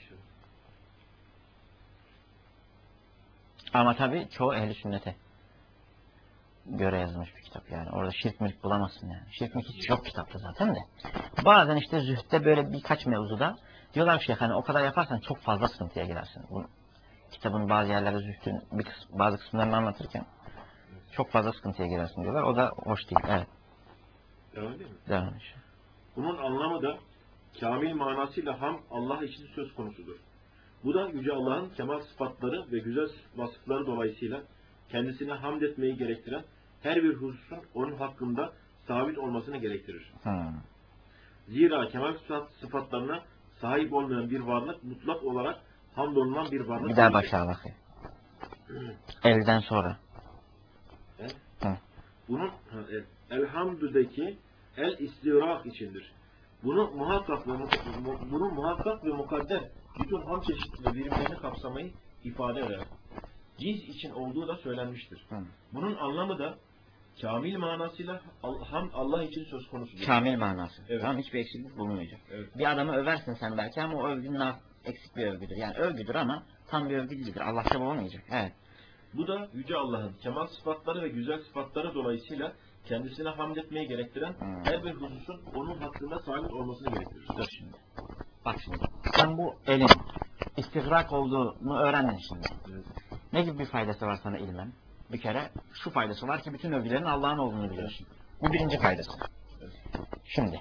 Ama tabii çoğu ehli sünnete göre yazılmış bir kitap yani. Orada şirk mülk bulamazsın yani. Şirk mülk hiç yok kitapta zaten de. Bazen işte zühtte böyle birkaç mevzuda diyorlar ki hani o kadar yaparsan çok fazla sıkıntıya girersin. Bu kitabın bazı yerlerde zühdün bazı kısımlarını anlatırken çok fazla sıkıntıya girersin diyorlar. O da hoş değil. Evet. Devam değil mi? Devam edelim. Bunun anlamı da kamil manasıyla ham Allah için söz konusudur. Bu da Yüce Allah'ın kemal sıfatları ve güzel vasıfları dolayısıyla kendisine hamd etmeyi gerektiren her bir hususun onun hakkında sabit olmasını gerektirir. Zira kemal sıfatlarına sahip olmayan bir varlık mutlak olarak hamdolunan bir varlık Bir daha değildir. başla bakayım. Elden sonra. Evet. Hı. Bunun elhamdüdeki el istirak içindir. Bunu muhakkak ve mukadder bütün ham çeşitli birimlerini kapsamayı ifade eder. Ciz için olduğu da söylenmiştir. Hı. Bunun anlamı da kamil manasıyla Allah için söz konusudur. Kamil manası. Evet. Tamam, hiçbir eksiklik bulunmayacak. Evet. Bir adamı översin sen belki ama o övgünün eksik bir övgüdür. Yani övgüdür ama tam bir övgü değildir. Allah'ta bu olmayacak. Evet. Bu da Yüce Allah'ın kemal sıfatları ve güzel sıfatları dolayısıyla kendisine hamd etmeyi gerektiren her bir hususun onun hakkında sabit olmasını gerektirir. Dur şimdi. Bak şimdi. Sen bu elin istigrak olduğunu öğrendin şimdi. Evet. Ne gibi bir faydası var sana ilmen? Bir kere şu faydası var ki bütün övgülerin Allah'ın olduğunu biliyorsun. Bu birinci faydası. Şimdi.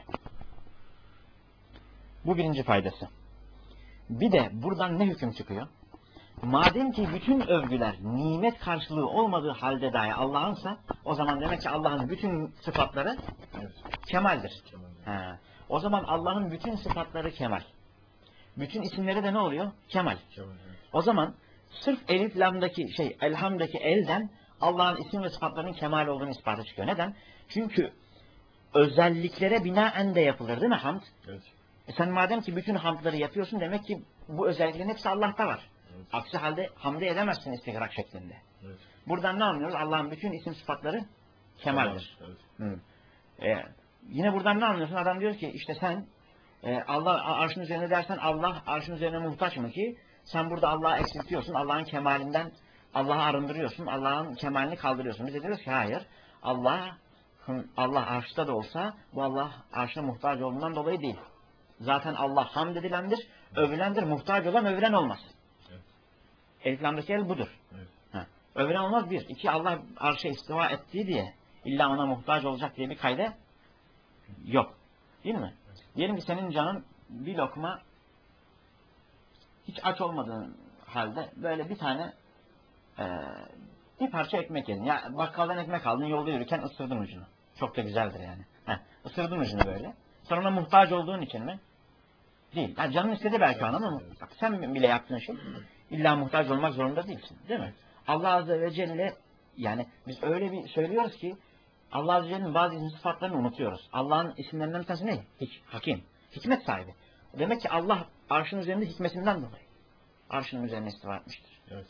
Bu birinci faydası. Bir de buradan ne hüküm çıkıyor? Madem ki bütün övgüler nimet karşılığı olmadığı halde dahi Allah'ınsa o zaman demek ki Allah'ın bütün sıfatları kemaldir. Ha. O zaman Allah'ın bütün sıfatları kemal. Bütün isimleri de ne oluyor? Kemal. O zaman sırf elif lamdaki elhamdaki elden Allah'ın isim ve sıfatlarının kemal olduğunu ispatı çıkıyor. Neden? Çünkü özelliklere binaen de yapılır değil mi hamd? Evet. Sen madem ki bütün hamdları yapıyorsun demek ki bu özelliklerin hepsi Allah'ta var. Evet. Aksi halde hamd edemezsin istigrak şeklinde. Evet. Buradan ne anlıyoruz? Allah'ın bütün isim sıfatları kemaldir. Evet. Yine buradan ne anlıyorsun? Adam diyor ki işte sen Allah arşın üzerine dersen Allah arşın üzerine muhtaç mı ki? Sen burada Allah'ı eksiltiyorsun. Allah'ın kemalinden Allah'ı arındırıyorsun. Allah'ın kemalini kaldırıyorsun. Biz de diyoruz ki hayır. Allah arşta da olsa bu Allah arşına muhtaç olduğundan dolayı değil. Zaten Allah hamd edilendir, övülendir. Muhtaç olan övülen olmaz. Evet. Elif lamdaki el budur. Evet. Övülen olmaz bir. İki, Allah arşa istiva ettiği diye illa ona muhtaç olacak diye bir kayda yok. Değil mi? Evet. Diyelim ki senin canın bir lokma hiç aç olmadığın halde böyle bir tane bir parça ekmek yedin. Ya bakkaldan ekmek aldın, yolda yürürken ısırdın ucunu. Çok da güzeldir yani. Isırdın ucunu böyle. Sonra ona muhtaç olduğun için mi? Değil. Yani canın istedi belki ona ama bak, sen bile yaptığın şey illa muhtaç olmak zorunda değilsin. Değil mi? Allah Azze ve Celle yani biz öyle bir söylüyoruz ki Allah Azze ve Celle'nin bazı isim sıfatlarını unutuyoruz. Allah'ın isimlerinden bir tanesi ne? Hakim. Hikmet sahibi. Demek ki Allah arşın üzerinde hikmetinden dolayı arşının üzerine istiva etmiştir. Evet.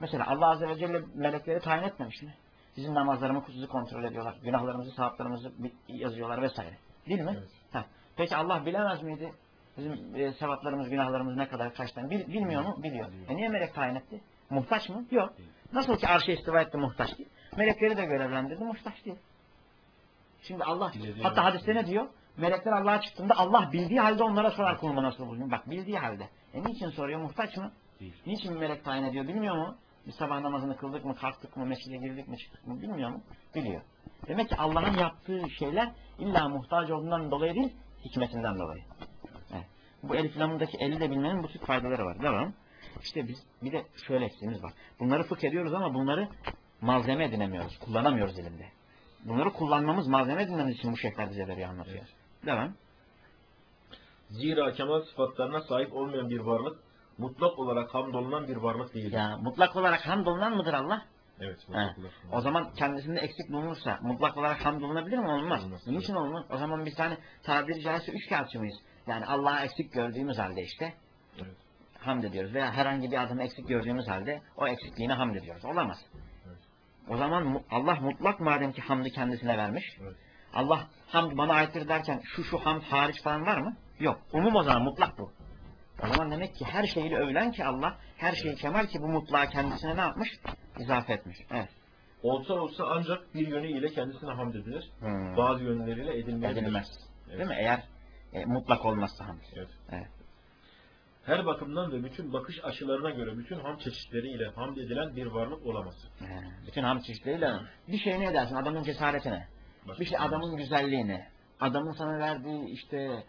Mesela Allah Azze ve Celle melekleri tayin etmemiş mi? Bizim namazlarımızı kontrol ediyorlar. Günahlarımızı, sevaplarımızı yazıyorlar vesaire. Değil mi? Evet. Ha. Peki Allah bilemez miydi? Bizim sevaplarımız, günahlarımız ne kadar, kaç tane? Bilmiyor mu? Biliyor. Niye melek tayin etti? Muhtaç mı? Yok. Nasıl ki arşa istiva etti, muhtaç değil. Melekleri de görevlendirdi, muhtaç değil. Şimdi Allah, hatta hadiste ne diyor? Melekler Allah'a çıktığında Allah bildiği halde onlara sorar kuluma nasıl bulunuyor. Bak bildiği halde. Niçin soruyor? Muhtaç mı? Değil. Niçin melek tayin ediyor? Bilmiyor mu? Biz sabah namazını kıldık mı, kalktık mı, mescide girdik mi, çıktık mı bilmiyor mu? Biliyor. Demek ki Allah'ın yaptığı şeyler illa muhtaç olduğundan dolayı değil, hikmetinden dolayı. Evet. Bu elif lamındaki eli de bilmenin bu tür faydaları var. Devam. İşte biz bir de şöyle eksiğimiz var. Bunları fıkh ediyoruz ama bunları malzeme edinemiyoruz. Kullanamıyoruz elimde. Bunları kullanmamız, malzeme edinmemiz için bu şeyhler bize veriyor, anlatıyor. Evet. Devam. Zira kemal sıfatlarına sahip olmayan bir varlık mutlak olarak hamdolunan bir varlık değildir. Ya mutlak olarak hamdolunan mıdır Allah? Evet. Mutlak olarak. O zaman kendisinde eksik bulunursa mutlak olarak hamdolunabilir mi? Olmaz. Olmaz. Niçin olmaz? O zaman biz hani tabiri caizse üç kağıtçı mıyız? Yani Allah'a eksik gördüğümüz halde işte Evet. hamd ediyoruz. Veya herhangi bir adamı eksik gördüğümüz halde o eksikliğine hamd ediyoruz. Olamaz. Evet. O zaman Allah mutlak madem ki hamdı kendisine vermiş. Evet. Allah hamd bana aittir derken şu hamd hariç falan var mı? Yok. Umum o zaman mutlak bu. O zaman demek ki her şeyle övülen ki Allah, her şeyi kemal ki bu mutlağı kendisine ne yapmış? İzafe etmiş. Evet. Olsa ancak bir yönüyle kendisine hamd edilir. Bazı yönleriyle edilmez. Evet. Değil mi? Eğer mutlak olmazsa hamd. Evet. Evet. Her bakımdan ve bütün bakış açılarına göre bütün hamd çeşitleriyle hamd edilen bir varlık olamaz. Bütün hamd çeşitleriyle bir şey ne edersin? Adamın cesaretine. Bir şey adamın güzelliğine. Adamın sana verdiği işte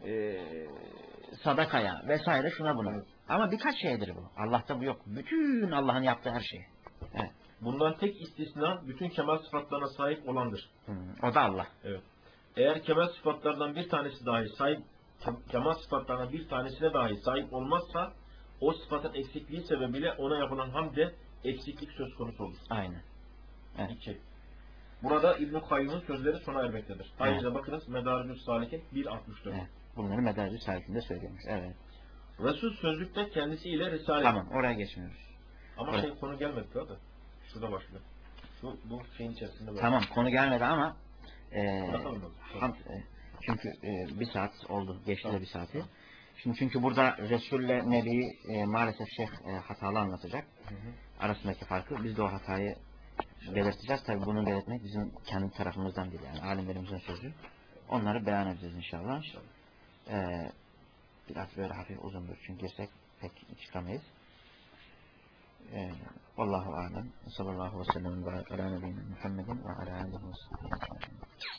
sadakaya vesaire şuna buna. Evet. Ama birkaç şeydir bu. Allah'ta bu yok. Bütün Allah'ın yaptığı her şey. Evet. Bundan tek istisna bütün kemal sıfatlarına sahip olandır. O da Allah. Evet. Eğer kemal sıfatlardan bir tanesi dahi kemal sıfatlarına bir tanesine dahi sahip olmazsa o sıfatın eksikliği sebebiyle ona yapılan hamde eksiklik söz konusu olur. Aynen. Evet. 2. Burada İbn-i Kayyum'un sözleri sona ermektedir. Ayrıca Evet. bakınız Medaricus Salik'in 1.64. Evet. Bunları Medaricus Salik'inde söylüyormuş. Evet. Resul sözlükte kendisiyle Risale. Tamam, oraya geçmiyoruz. Ama oraya. konu gelmedi daha da. Şurada başlıyor. Bu şeyin içerisinde var. Tamam, konu gelmedi ama çünkü bir saat oldu. Geçti de bir saati. Tamam. Şimdi çünkü burada Resul'le Nebi'yi maalesef şeyh hatalı anlatacak. Arasındaki farkı. Biz de o hatayı belirteceğiz. Tabii bunu belirtmek bizim kendi tarafımızdan değil. Yani alimlerimizin sözü. Onları beyan edeceğiz inşallah. Biraz böyle hafif uzundur. Çünkü girsek pek çıkamayız. Vallahu alem. Sallallahu aleyhi ve sellem ve ala nebiyyina Muhammedin ve ala alihi